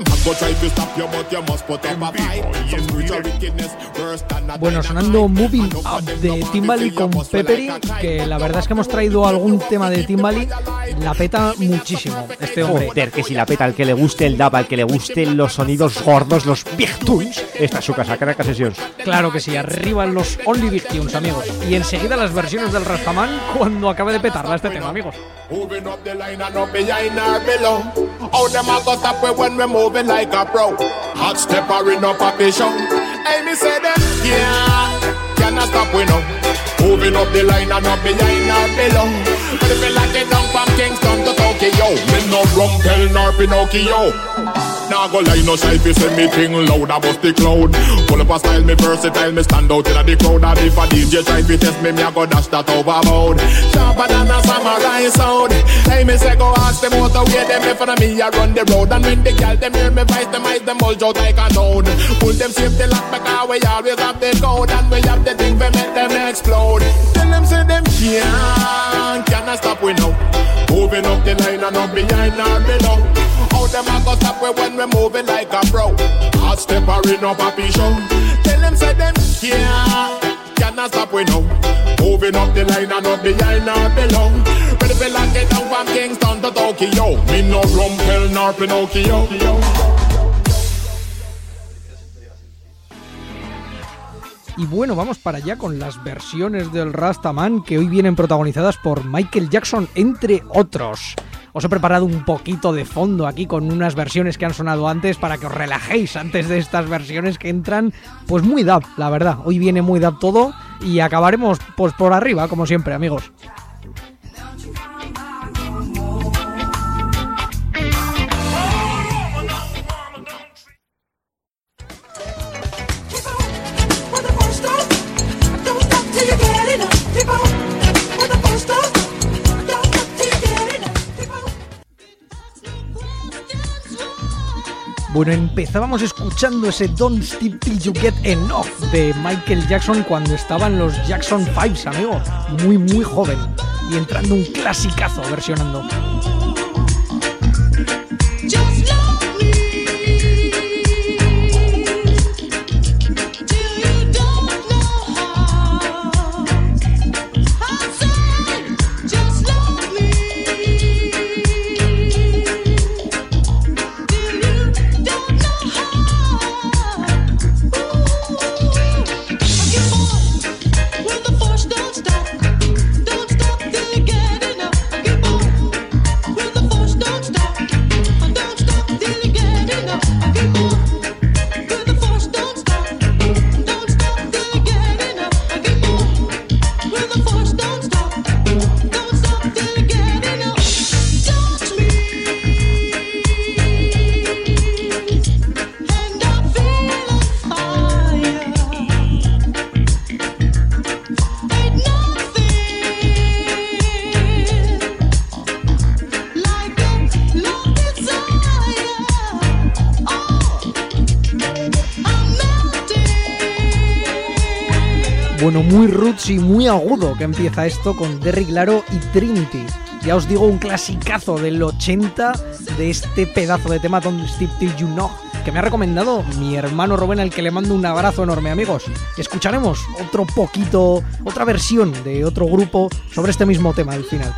Bueno, sonando Moving Up de Timbali con Peppery, que la verdad es que hemos traído algún tema de Timbali, la peta muchísimo este hombre. Joder, que si la peta, al que le guste el dub, al que le gusten los sonidos gordos, los big tunes, esta es su casa, Caracas Sessions. Claro que sí, arriba los Only Big Tunes, amigos. Y enseguida las versiones del Rastaman cuando acabe de petarla este tema, amigos. Moving up the line and up behind or below. How them a go stop we when we moving like a pro? Hot stepper in up a vision. Hey, me say them yeah. Cannot stop we now. Moving up the line and up behind or below. But if you like it down from Kingston to Tokyo, me no Rumpel nor Pinocchio. Nah go lie, no shy fi send me thing loud, I bust the cloud. Full up a style, me versatile, me stand out inna the crowd. And if a D J try fi test me, me a go dash that overboard. Sharper than a samurai sound. Hey, me say go ask them out the way them in front of me a run the road. And when the girl them hear me voice, them eyes them bulge out like a toad. Pull them safe the lock because we always have the code. And we have the thing to make them explode. Tell them say them can't, cannot stop we now. Moving up the line and up behind or below. How them a go stop we when we moving like a pro? Hot stepper in up a show. Tell them say them can't, cannot stop we now. Moving moving up the line and up behind or below. Ready for lock it down from Kingston to Tokyo. Me no Rumpel nor Pinocchio. Y bueno, vamos para allá con las versiones del Rastaman que hoy vienen protagonizadas por Michael Jackson, entre otros. Os he preparado un poquito de fondo aquí con unas versiones que han sonado antes para que os relajéis antes de estas versiones que entran pues muy dub, la verdad. Hoy viene muy dub todo y acabaremos pues por arriba, como siempre, amigos. Bueno, empezábamos escuchando ese Don't Stop Till You Get Enough de Michael Jackson cuando estaban los Jackson Fives, amigo, muy muy joven, y entrando un clasicazo versionando. Bueno, muy roots y muy agudo que empieza esto con Derrick Laro y Trinity. Ya os digo, un clasicazo del ochenta de este pedazo de tema Don't Stop Till You Know, que me ha recomendado mi hermano Rubén, al que le mando un abrazo enorme, amigos. Escucharemos otro poquito, otra versión de otro grupo sobre este mismo tema al final.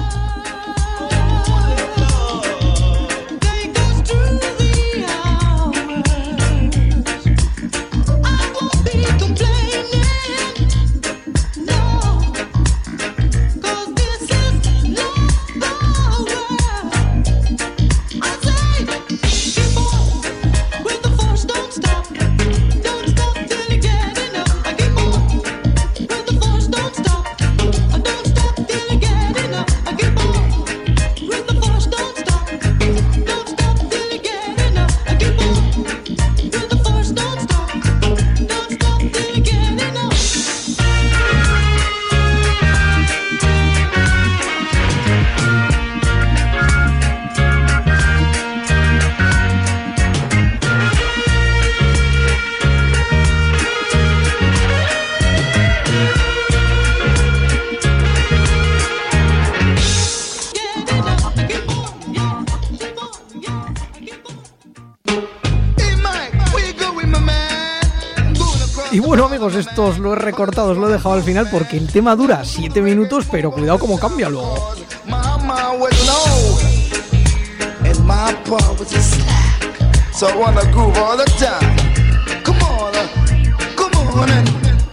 Y bueno, amigos, esto os lo he recortado, os lo he dejado al final porque el tema dura siete minutos, pero cuidado cómo cambia luego. Mama would know, and my part was a slack, so I wanna groove all the time. Come on, uh, come on, and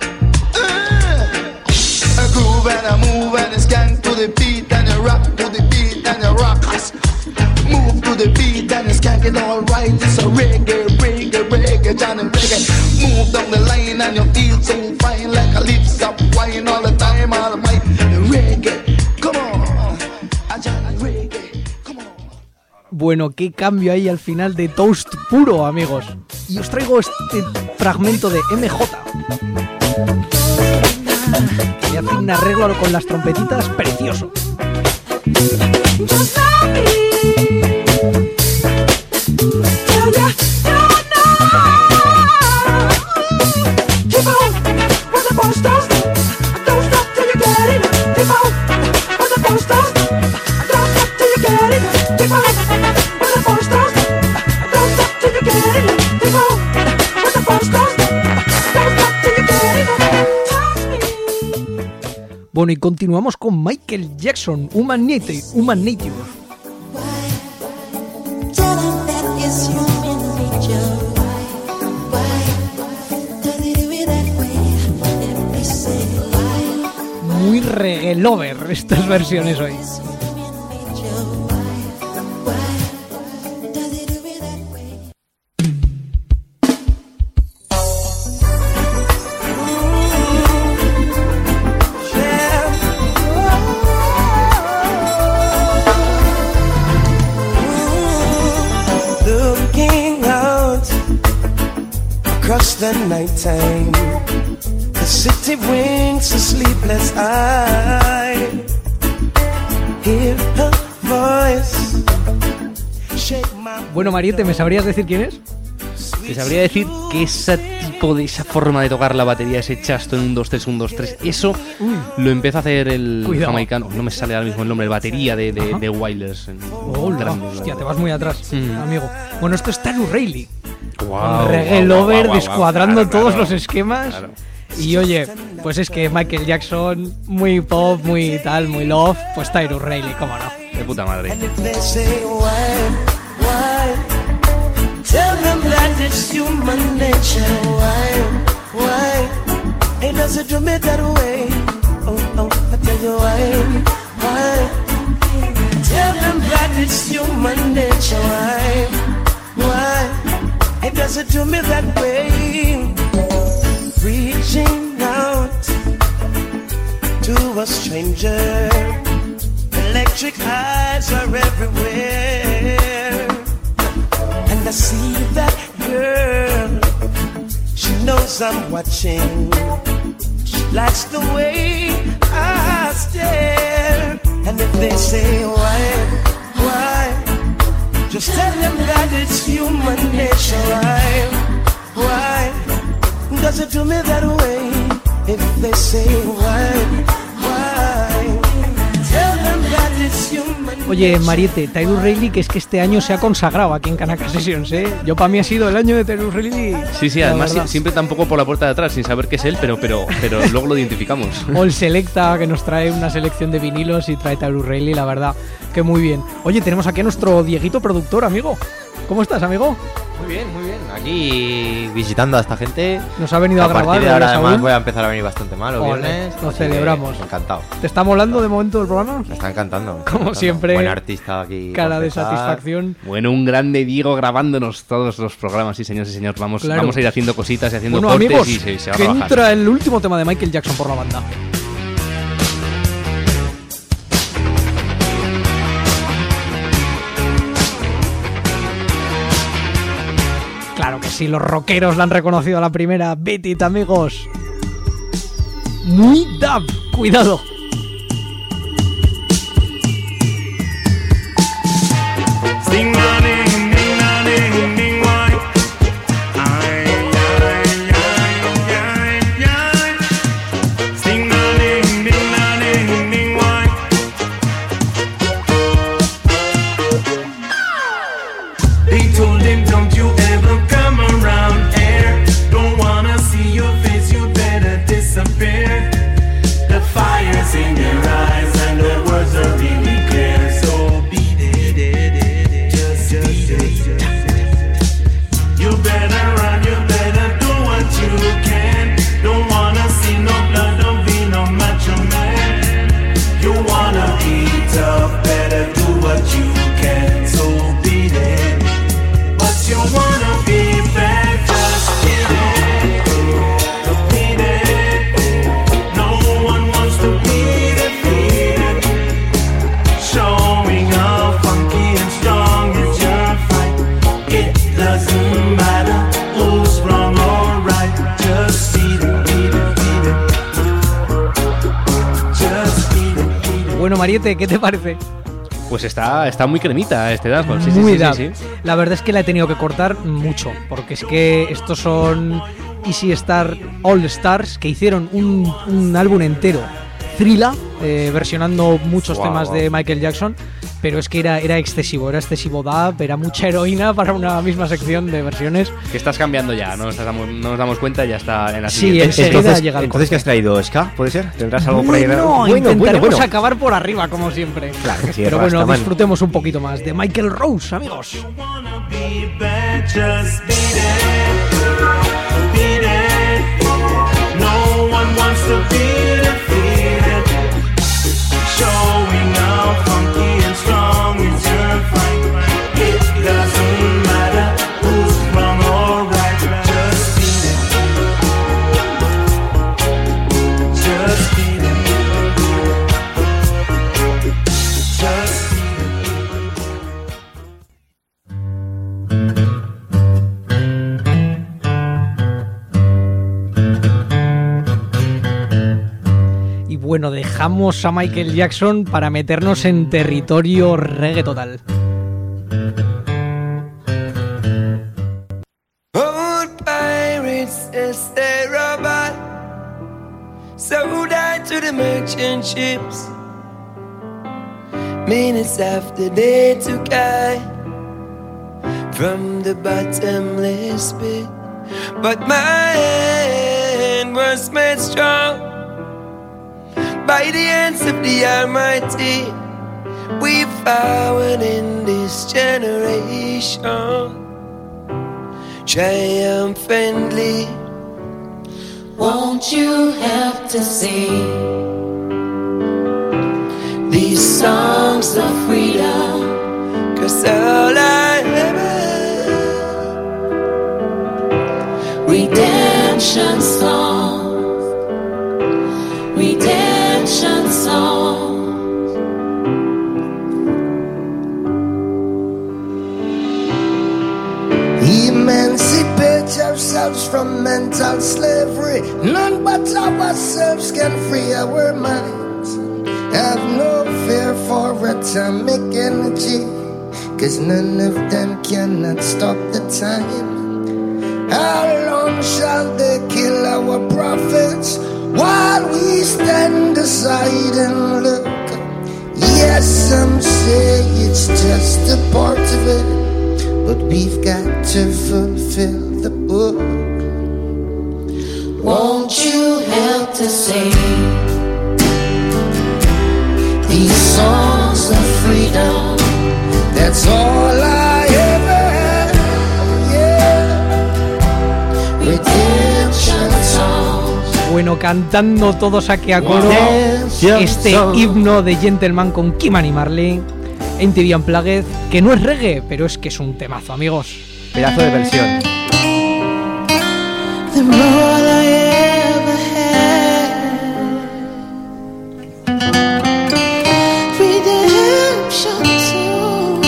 uh, I groove and I move and I skank to the beat and I rock to the beat and I rock. Move to the beat and I skank it all right. It's a reggae, reggae, reggae, Johnny reggae. Move down the line and you feel so fine like a lips up wine all the time. All of my reggae, come on, Johnny reggae, come on. Bueno, qué cambio hay al final de Toast puro, amigos. Y os traigo este fragmento de M J. Que hace un arreglo con las trompetitas precioso. Bueno, y continuamos con Michael Jackson, Human Nature. Human Nature. Muy reggae lover estas versiones hoy. The night time, the city winks a sleepless eye. Hear her voice. Shake my. Bueno, Mariette, ¿me sabrías decir quién es? Te sabría decir que ese tipo de esa forma de tocar la batería, ese chasto en un dos tres, un dos tres, eso Uy. lo empieza a hacer el Cuidado. jamaicano. No me sale ahora mismo el nombre, el batería de, de, de Wailers. En, oh, grande, hostia, grande. Te vas muy atrás, mm. amigo. Bueno, esto es Talu Rayleigh. Wow, reggae wow, lover, wow, wow, descuadrando wow, claro, todos claro, los esquemas. Claro. Y oye, pues es que Michael Jackson, muy pop, muy tal, muy love, pues Talu Rayleigh, cómo no. De puta madre. Tell them that it's human nature. Why, why? It doesn't do me that way. Oh, oh, I tell you why, why? Tell them that it's human nature. Why, why? It doesn't do me that way. Reaching out to a stranger. Electric eyes are everywhere. And I see that girl, she knows I'm watching. She likes the way I stare. And if they say why, why, just tell them that it's human nature. Why, why, does it do me that way? If they say why, why, tell them that it's human. Oye, Mariette, Talu Rayleigh, que es que este año se ha consagrado aquí en Kanaka Sessions, ¿eh? Yo para mí ha sido el año de Talu Rayleigh. Sí, sí, además verdad. siempre tampoco por la puerta de atrás, sin saber qué es él, pero, pero, pero luego lo identificamos. O el Selecta, que nos trae una selección de vinilos y trae Talu Rayleigh, la verdad, que muy bien. Oye, tenemos aquí a nuestro Dieguito productor, amigo. ¿Cómo estás, amigo? Muy bien, muy bien. Aquí visitando a esta gente. Nos ha venido a, a grabar. A partir de ahora, además, voy a empezar a venir bastante mal los Olé, viernes. Lo celebramos. Encantado. ¿Te está molando de momento el programa? Me está encantando. Me está Como encantando. siempre. Buen artista aquí. Cara de satisfacción. Bueno, un grande Diego grabándonos todos los programas. Sí, señores y señores. Vamos, claro. vamos a ir haciendo cositas y haciendo bueno, cortes amigos, y se, se va que a bajar. entra el último tema de Michael Jackson por la banda. Claro que sí, los rockeros la han reconocido a la primera. Beat It, amigos. Muy dub, cuidado. Bueno, Mariette, ¿qué te parece? Pues está, está muy cremita este dancehall. Sí, muy sí, sí, dub. sí, sí. La verdad es que la he tenido que cortar mucho, porque es que estos son Easy Star All Stars, que hicieron un, un álbum entero, Thrilla, eh, versionando muchos wow, temas wow. de Michael Jackson. pero es que era, era excesivo, era excesivo dub, era mucha heroína para una misma sección de versiones. Que estás cambiando ya, no nos damos, no nos damos cuenta y ya está en la Sí, siguiente. enseguida Entonces, llega el entonces ¿qué has traído? ¿Ska? ¿Puede ser? ¿Tendrás algo por ahí? Bueno, bueno, intentaremos bueno, bueno. acabar por arriba, como siempre. Claro que sí, Pero bueno, Rastaman. disfrutemos un poquito más de Michael Rose, amigos. Just beat it, beat it. No one wants to be defeated. Showing how funky and strong is your fight. It doesn't matter who's wrong or right. Just beat it. Just beat it. Just beat Y bueno, dejamos a Michael Jackson para meternos en territorio reggae total. Old pirates as they robot sold out to the merchant ships. Minutes after they took I from the bottomless pit, but my hand was made strong by the hands of the Almighty. We forward in this generation triumphantly. Won't you help to sing these songs of freedom? 'Cause all I ever redemption songs, redemption songs. Emancipate ourselves from mental slavery. None but ourselves can free our minds. Have no fear for atomic energy, 'cause none of them cannot stop the time. How long shall they kill our prophets while we stand aside and look? Yes, some say it's just a part of it, but we've got to fulfill the book. Won't you help to sing these songs of freedom? That's all I ever had, yeah. Redemption songs. Bueno, cantando todos aquí a coro Redemption este songs. himno de Gentleman con Kimani Marley, M T V Unplugged, que no es reggae, pero es que es un temazo, amigos. Pedazo de versión. the more I ever had. Redemption song.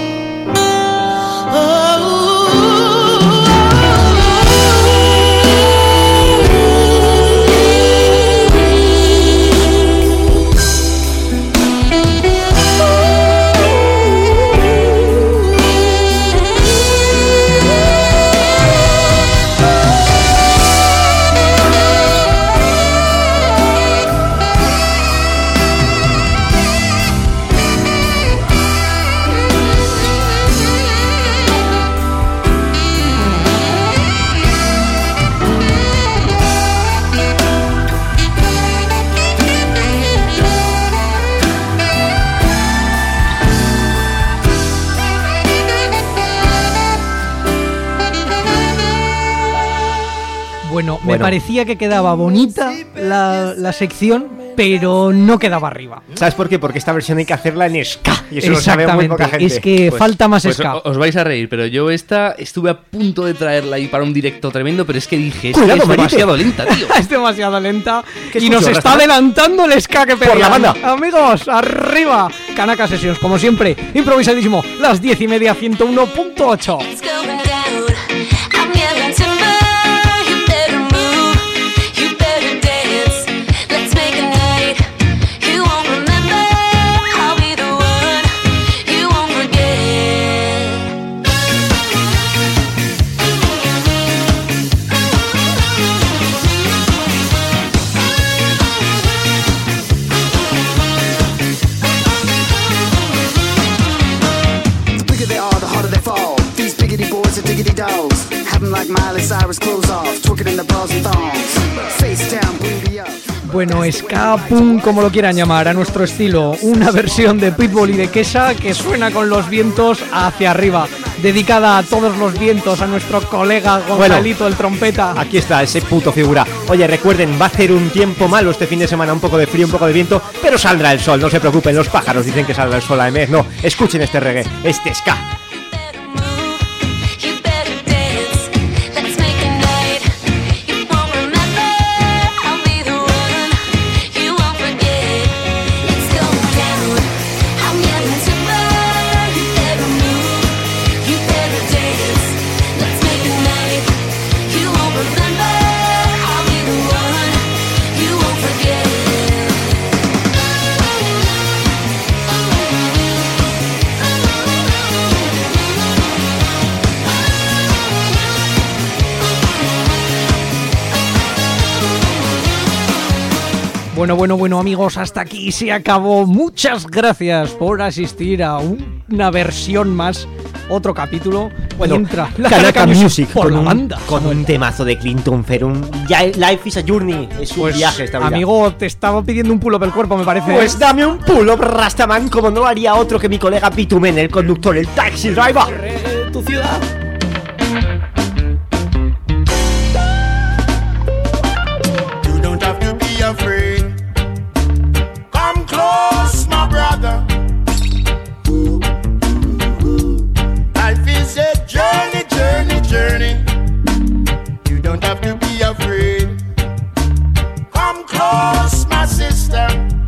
Bueno, me Bueno. parecía que quedaba bonita la, la sección, pero no quedaba arriba. ¿Sabes por qué? Porque esta versión hay que hacerla en ska. Y eso lo sabe muy Exactamente, poca gente. es que falta más Pues ska. o- os vais a reír, pero yo esta estuve a punto de traerla ahí para un directo tremendo, pero es que dije, es, que Cuidado, es Marite. demasiado lenta, tío. Es demasiado lenta ¿Qué y nos escucho, está Rastaman? adelantando el ska que pedían. Por la banda. Amigos, arriba. Kanaka Sessions, como siempre, improvisadísimo. Las diez y media, ciento uno punto ocho. It's going down. I'm yelling timber. You better move. You better dance. Let's make a night. You won't remember. I'll be the one. You won't forget. diggity dogs. Have 'em like Miley Cyrus, clothes off, twerking in the bras and thongs. Face down, booty up. Bueno, ska, punk, como lo quieran llamar, a nuestro estilo. Una versión de Pitbull y de Kesha que suena con los vientos hacia arriba. Dedicada a todos los vientos, a nuestro colega Gonzalito, bueno, el trompeta. Aquí está, ese puto figura. Oye, recuerden, va a hacer un tiempo malo este fin de semana, un poco de frío, un poco de viento, pero saldrá el sol, no se preocupen, los pájaros dicen que saldrá el sol a M. No, escuchen este reggae, este ska. Bueno, bueno, bueno, amigos, hasta aquí se acabó. Muchas gracias por asistir a un, una versión más, otro capítulo. Bueno, entra la Kanaka Music por con la un, banda. Con un temazo de Clinton Ferrum. Ya, Life is a Journey, es un pues, viaje esta vida. Amigo, te estaba pidiendo un pull-up el cuerpo, me parece. Pues dame un pull-up, Rastaman, como no lo haría otro que mi colega Bitumen, el conductor, el taxi driver. Tu ciudad. You don't have to be afraid. Come close, my brother. Life is a journey, journey, journey. You don't have to be afraid. Come close, my sister.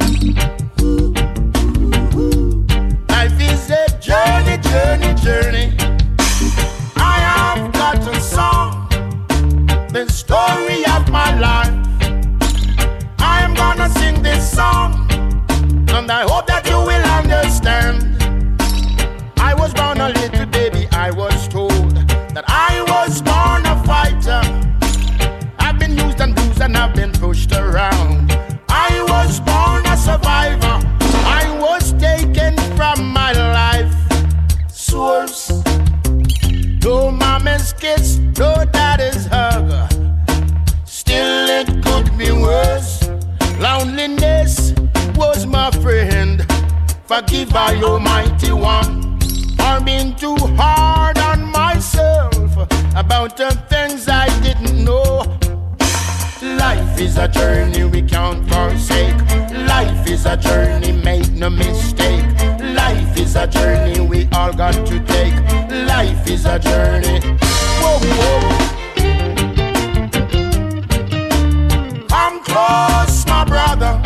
Life is a journey, journey, journey. I have got a song, the story of my life. I am gonna sing this song, and I hope that you will understand. I was born a little baby, I was told that I was born a fighter. I've been used and bruised and I've been pushed around. I was born a survivor. I was taken from my life source. No mama's kiss, no daddy's hug. Still it could be worse. Loneliness was my friend. Forgive I, Almighty One, for being too hard on myself about the things I didn't know. Life is a journey we can't forsake. Life is a journey, make no mistake. Life is a journey we all got to take. Life is a journey. Whoa, whoa. Come close, my brother.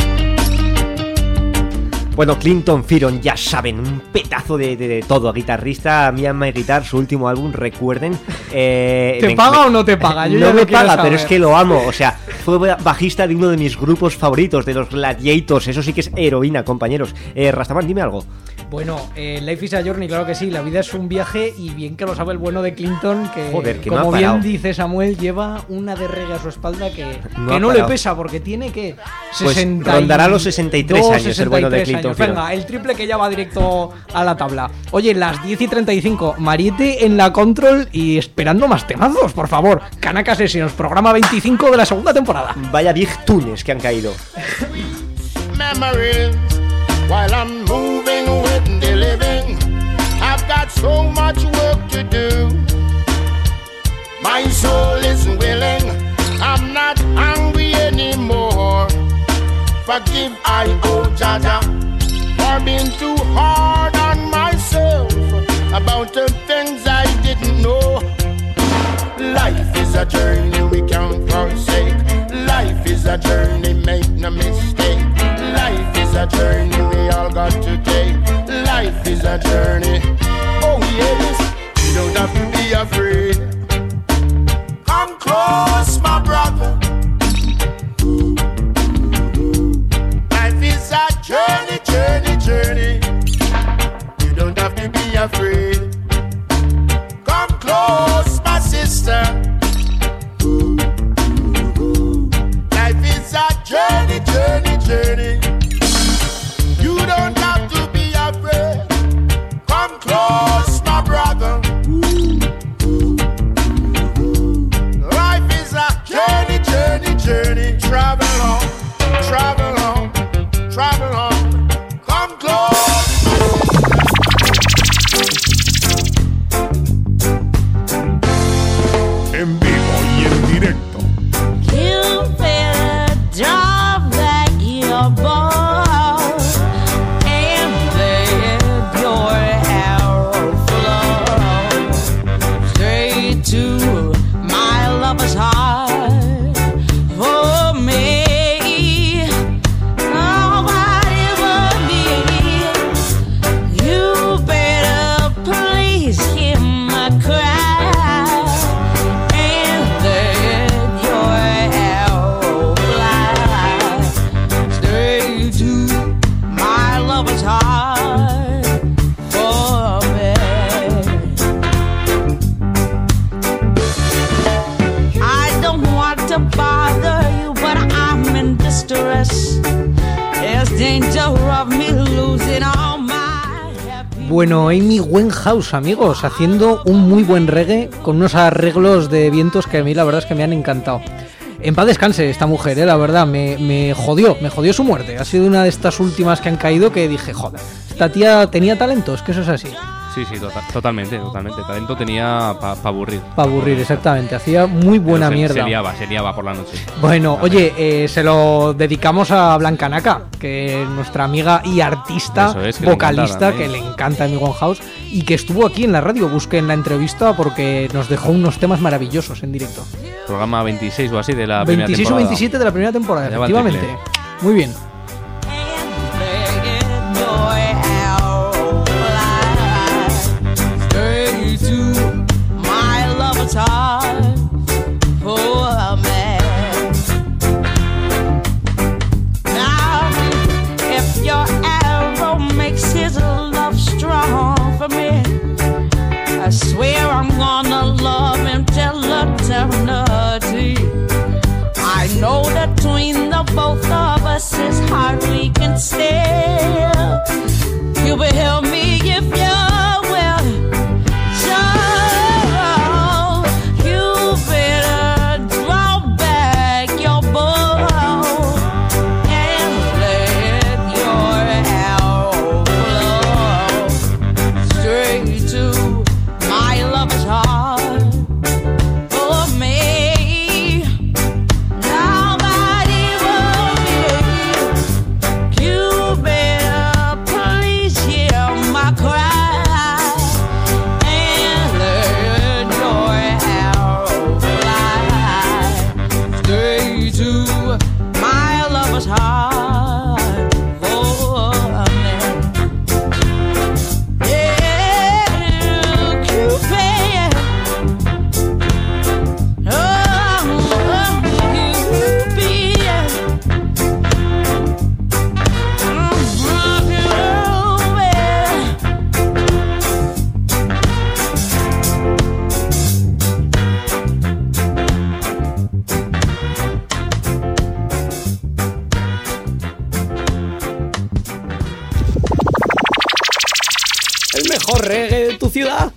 Bueno, Clinton Ferrum, ya saben, un petazo de, de, de todo. Guitarrista, Myanmar Guitar, su último álbum, recuerden. Eh, ¿Te me, paga me, o no te paga? Yo no ya me lo quiero paga, saber. pero es que lo amo. O sea, fue bajista de uno de mis grupos favoritos, de los Gladiators. Eso sí que es heroína, compañeros. Eh, Rastaman, dime algo. Bueno, eh, Life is a Journey, claro que sí. La vida es un viaje y bien que lo sabe el bueno de Clinton, que, Joder, que como no ha bien parado. dice Samuel, lleva una de reggae a su espalda que No que ha no parado. le pesa, porque tiene que Pues sesenta rondará los sesenta y tres años el bueno de Clinton años. Ferrum. Venga, el triple que ya va directo a la tabla. Oye, las diez y treinta y cinco, Mariette en la control y esperando más temazos, por favor. Kanaka Sessions, programa veinticinco de la segunda temporada. Vaya big tunes que han caído. Memories while I'm moving with the living. I've got so much work to do. My soul is willing. I'm not hungry anymore. Forgive I, oh Jaja, for being too hard on myself about the things I didn't know. Life is a journey we can't forsake. Life is a journey, make no mistake. Life is a journey we all got to take. Life is a journey. Oh yes, you don't have to be afraid. Come close, my brother. Life is a journey, journey, journey. You don't have to be afraid. Come close, my sister. Life is a journey, journey, journey. You don't have to be afraid. Come close, my brother. en vivo y en directo. You better drop back your ball and let your arrow flow straight to my lover's heart. For me, nobody but me. You better please hear my cry and let your arrow fly straight to my lover's heart. For me, I don't want to bother you, but I'm in distress. There's danger of me losing all my. Bueno, Amy Winehouse, amigos, haciendo un muy buen reggae con unos arreglos de vientos que a mí la verdad es que me han encantado. En paz descanse esta mujer, eh, la verdad, me, me jodió, me jodió su muerte. Ha sido una de estas últimas que han caído que dije, joder, esta tía tenía talento, es que eso es así. Sí, sí, to totalmente, totalmente. Talento tenía para pa aburrir. Para aburrir, exactamente. Hacía muy buena se, mierda. Se liaba, se liaba por la noche. Bueno, oye, eh, se lo dedicamos a Blanca Naka, que es nuestra amiga y artista, es, que vocalista, le que le encanta Amy Winehouse y que estuvo aquí en la radio. Busquen la entrevista porque nos dejó unos temas maravillosos en directo. Programa veintiséis o así de la primera temporada. veintiséis o veintisiete de la primera temporada, Ya efectivamente. Muy bien. Heart for me. Now, if your arrow makes his love strong for me, I swear I'm gonna love him till eternity. I know that between the both of us is hard we can steal. You will help me if you will. El mejor reggae de tu ciudad.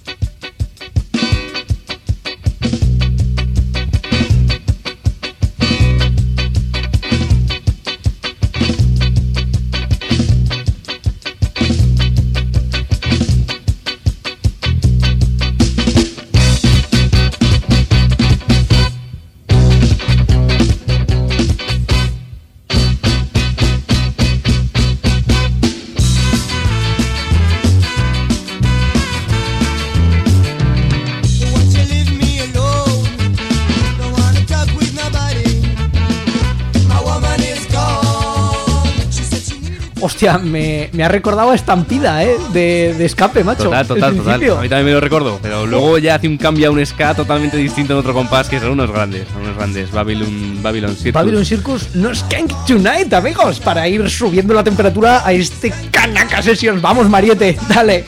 Hostia, me, me ha recordado a Estampida, ¿eh? De, de Escape, macho. Total, total, total. A mí también me lo recuerdo. Pero luego ya hace un cambio a un ska totalmente distinto en otro compás, que son unos grandes. Son unos grandes. Babylon, Babylon Circus. Babylon Circus, no Skank Tonight, amigos. Para ir subiendo la temperatura a este Kanaka Sessions. Vamos, Mariette, dale.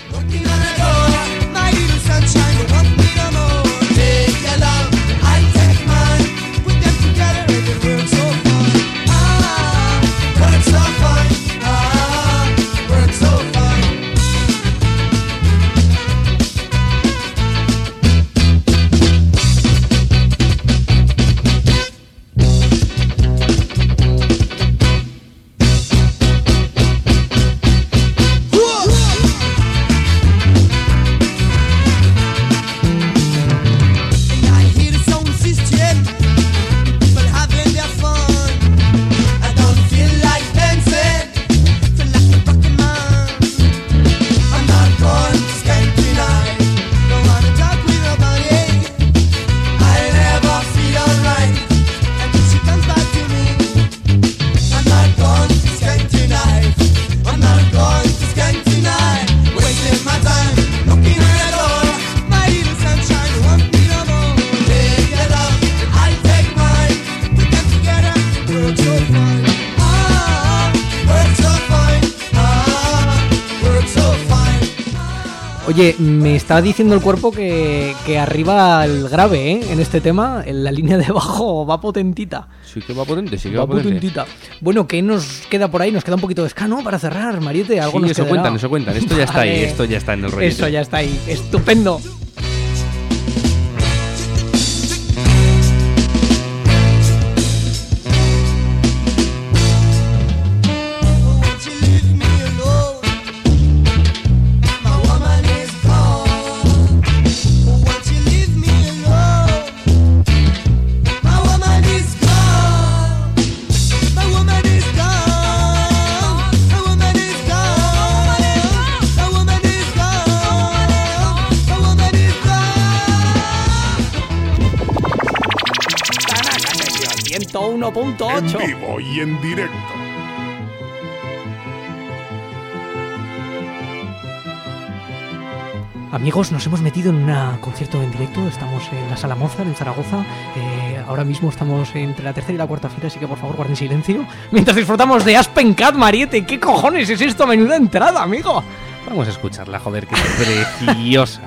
Oye, me está diciendo el cuerpo que, que arriba el grave, ¿eh? En este tema, en la línea de bajo va potentita. Sí que va potente, sí que va, va potente. potentita. Bueno, ¿qué nos queda por ahí? Nos queda un poquito de escano para cerrar, Mariette. Algo sí, nos eso quedará. cuentan, eso cuentan. Esto ya está Vale. ahí, esto ya está en el rollo. Eso ya está ahí. Estupendo. ciento uno punto ocho. En vivo y en directo. Amigos, nos hemos metido en un concierto en directo. Estamos en la Sala Mozart, en Zaragoza. Eh, ahora mismo estamos entre la tercera y la cuarta fila, así que por favor guarden silencio mientras disfrutamos de Aspen Cat, Mariette. ¿Qué cojones es esto? Menuda entrada, amigo. Vamos a escucharla, joder, que es preciosa.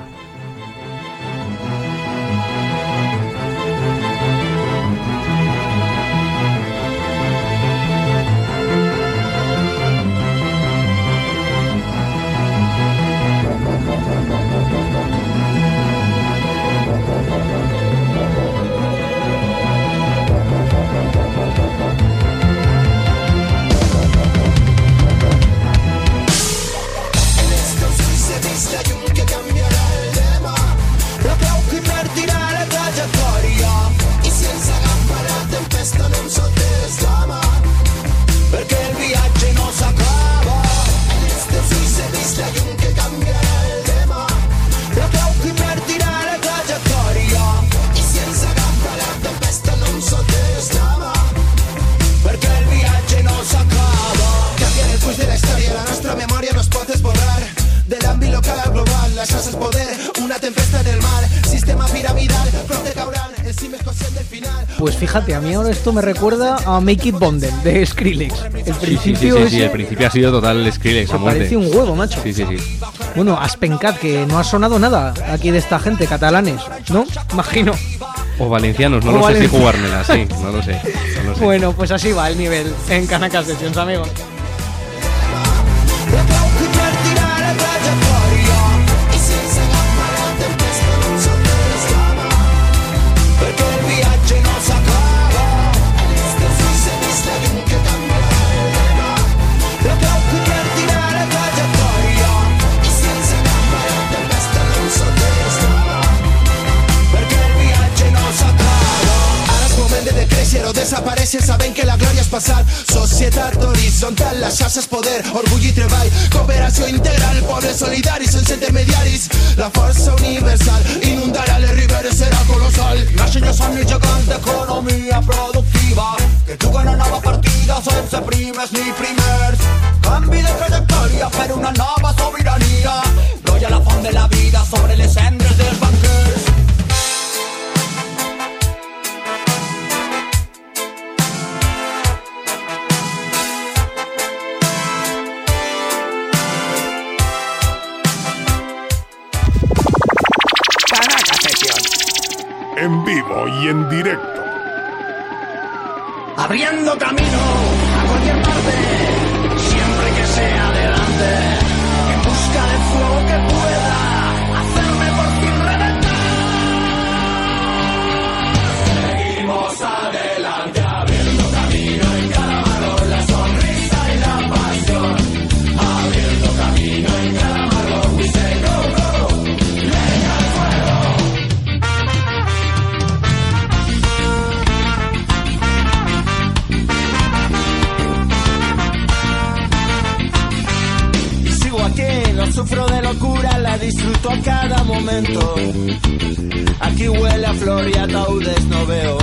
Pues fíjate, a mí ahora esto me recuerda a Make It Bonded de Skrillex. El principio sí, sí, sí, sí, ese el principio ha sido total Skrillex a me muerte. parece un huevo, macho. Sí, sí, sí. Bueno, Aspen Cat, que no ha sonado nada aquí de esta gente, catalanes, ¿no? Imagino. O valencianos, no O lo valen... sé si jugármela, sí, no lo sé, no lo sé. Bueno, pues así va el nivel en Kanaka Sessions, amigos. Desaparece, saben que la gloria és passat. Societat horitzontal, la xarxa és poder, orgull i treball, cooperació integral, poble solidari sense intermediaris. La força universal inundarà les riberes, serà colossal. Naixen somnis gegants d'economia productiva que juguen a nova partida sense primes ni primers. Canvi de trajectòria per una nova sobirania. Brolla la font de la vida sobre les cendres dels banquers. En vivo y en directo. Abriendo camino a cualquier parte, siempre que sea adelante, en busca del fuego que pueda hacerme por fin reventar. Seguimos adelante, abriendo camino en cada valor, la sonrisa y la pasión. Abriendo camino en cada valor, we say go, go, leña al fuego. Aquí no sufro de locura, la disfruto a cada momento. Aquí huele a flor y ataúdes no veo.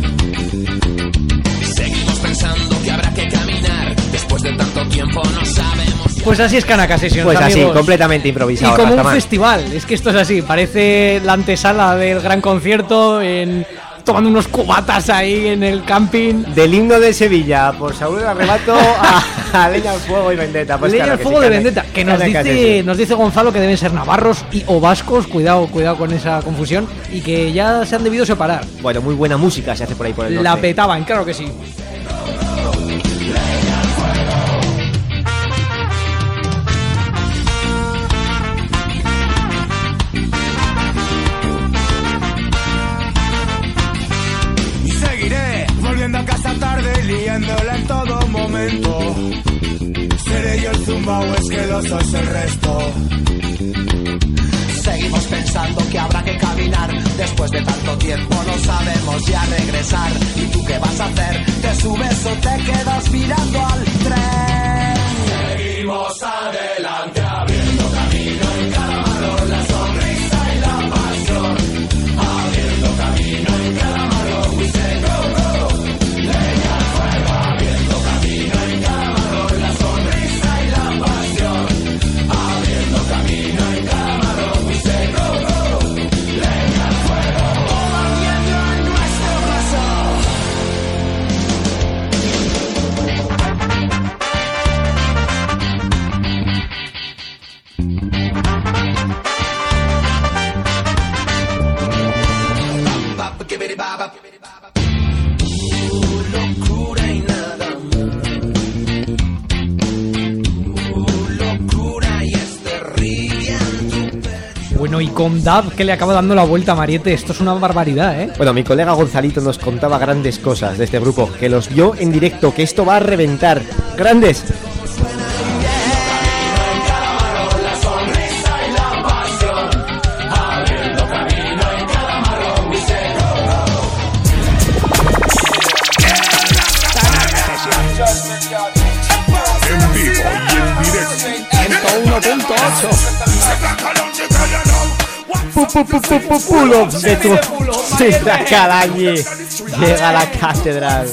Seguimos pensando que habrá que caminar. Después de tanto tiempo no sabemos. Pues así es Kanaka Sessions, Pues así, amigos. completamente improvisado. Y como un Rastaman. festival, es que esto es así, parece la antesala del gran concierto en tomando unos cubatas ahí en el camping. Del himno de Sevilla, por Saúl el Arrebato a, a Leña al Fuego y Vendetta. Pues Leña claro al que Fuego sí, de Cana- Vendetta, que nos Cana dice, Casesión. nos dice Gonzalo que deben ser navarros y o vascos, cuidado, cuidado con esa confusión, y que ya se han debido separar. Bueno, muy buena música se hace por ahí por el norte. La petaban, claro que sí. Y seguiré volviendo a casa tarde y liándola en todo momento. Seré yo el zumbao, es que lo sos el resto. Seguimos pensando que habrá que caminar. Después de tanto tiempo no sabemos ya regresar. ¿Y tú qué vas a hacer? ¿Te subes o te quedas mirando al tren? Seguimos adelante abriendo camino en cada valor, la sonrisa y la pasión. Abriendo camino en cada valor, we say go, go. Leña al fuego, abriendo camino en cada valor, la sonrisa y la pasión. Abriendo camino en cada valor, we say go, go. Leña al fuego, ardiendo en nuestro paso. Bueno, y con Dab, que le acaba dando la vuelta a Mariette, esto es una barbaridad, ¿eh? Bueno, mi colega Gonzalito nos contaba grandes cosas de este grupo, que los vio en directo, que esto va a reventar. ¡Grandes! En vivo y en directo. ciento uno punto ocho. Pull-ups de tu de la calle. Llega a la catedral.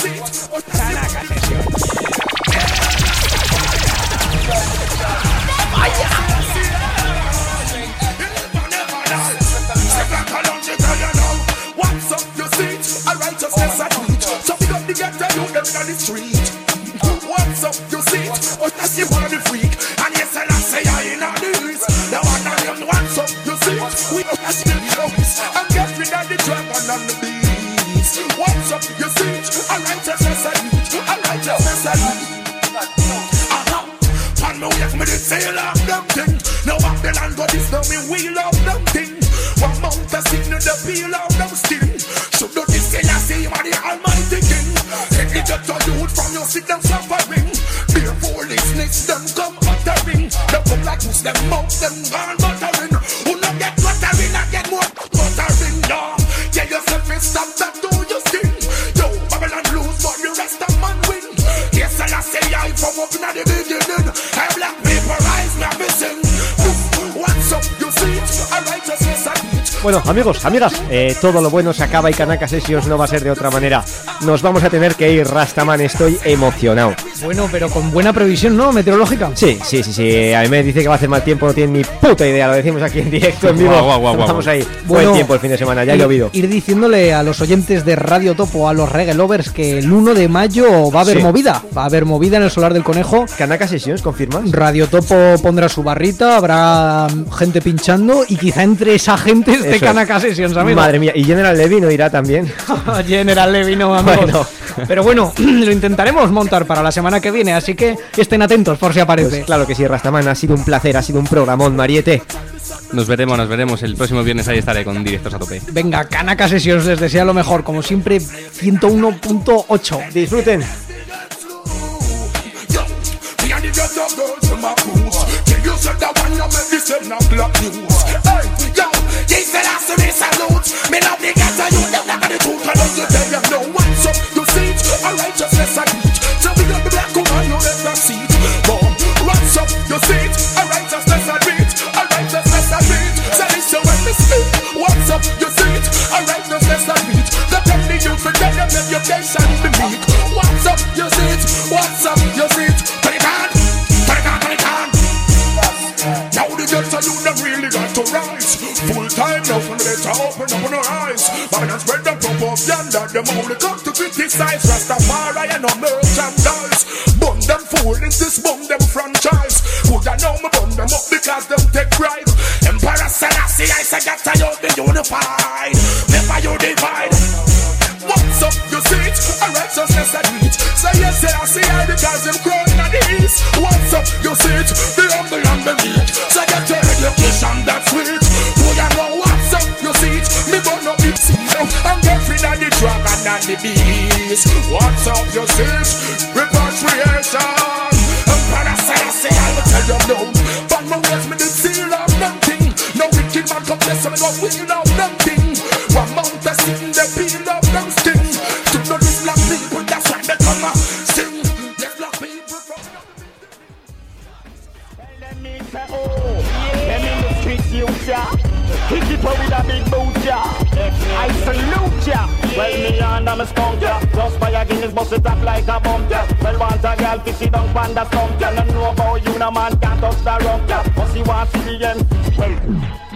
What's up, you see? Oh, that's you wanna be freak. And yes, and I say I ain't on the east. Now I know what's up, you see? We are still close. And get rid of the dragon and the beast. What's up, you see? A righteousness I need. A righteousness I need. Uh-huh. On my way, me did say love them thing. Now I'm the land what is now me we love them thing. One mount a sin to the peel of them skin. Should do this say I say man the almighty king. Take it up to youth from your sit them suffering. Beer foolishness them come uttering. Them come like who's them mouth them gone buttering. Who not get buttering I get more buttering. Yeah, yeah yourself is stop that do your skin. Yo, Babylon lose but the rest of man win. Yes and I say I from up in the beginning. I black people rise me up sing. What's up you see it? A righteousness I need. Bueno, amigos, amigas, eh, todo lo bueno se acaba y Kanaka Sessions no va a ser de otra manera. Nos vamos a tener que ir, Rastaman, estoy emocionado. Bueno, pero con buena previsión, ¿no? Meteorológica. Sí, sí, sí, sí. A mí me dice que va a hacer mal tiempo, no tiene ni puta idea. Lo decimos aquí en directo, en vivo. Guau, guau, guau, guau. Vamos ahí. Bueno, Buen tiempo el fin de semana, ya ha ir, llovido. Ir diciéndole a los oyentes de Radio Topo, a los reggae lovers, que el uno de mayo va a haber Sí. movida. Va a haber movida en el Solar del Conejo. Kanaka Sessions, ¿confirmas? Radio Topo pondrá su barrita, habrá gente pinchando y quizá entre esa gente esté Eso es. Kanaka Sessions, amigo. Madre mía, y General Levy no irá también. General Levy, no, amigos. Bueno. Pero bueno, lo intentaremos montar para la semana que viene, así que estén atentos por si aparece. Pues claro que sí, Rastaman, ha sido un placer, ha sido un programón, Mariette. Nos veremos, nos veremos. El próximo viernes ahí estaré con directos a tope. Venga, Kanaka Sessions les desea lo mejor, como siempre, ciento uno punto ocho. Disfruten. Me and the ghetto girls in my cruise. Till you said that one, you make this in a black news. Hey, yo, they said I see me salute. Me love the ghetto, you them not gonna do. Cause don't you tell them no what's up, you see it. A righteousness I need. So we got the black woman, you never see it. Boom, what's up, you see it. A righteousness I need. A righteousness I need. So listen when me speak. What's up, you see it. A righteousness I need. The tell the youth to get them education be meek. What's up, you see it. What's up, you see it. Put it on, put it on, put it on. Now the ghetto you them really got to rise. Full time now from the better open up your eyes. Babylon spread them from up yonder. Them only come to criticize. Rastafari and no merchandise. Bun them fool, this is bun them franchise. Would I know me bun them up because them take bribe. Emperor Selassie, I say that I be unified. Never you divide. What's up, you see it? A righteousness I need. Say yes, say I see it because them crying at the east. What's up, you see it? The humble and the meek. So get your education that's sweet. Do you know what's up, you see it? Me burn up it, I'm getting on the dragon and the beast. What's up, you see it? Repatriation. Emperor Selassie, I will tell you no. But my ways me the seal of nothing. No wicked man come bless me, go wheel of nothing. One mount a sitting the peel of them sting. To know these black people, that's why they come a sing. Yes, black people from Let me say, oh, them in the streets, you ya. Kick it with a big boot, ya. I salute ya. Well, me and I'm a skunk, ya. Just by a Guinness, bust it up like a bomb, ya. Well, want a girl, kiss it down, panda stump, ya. No know about you, no man can't touch the rump, ya. But she wants to see the end. Well,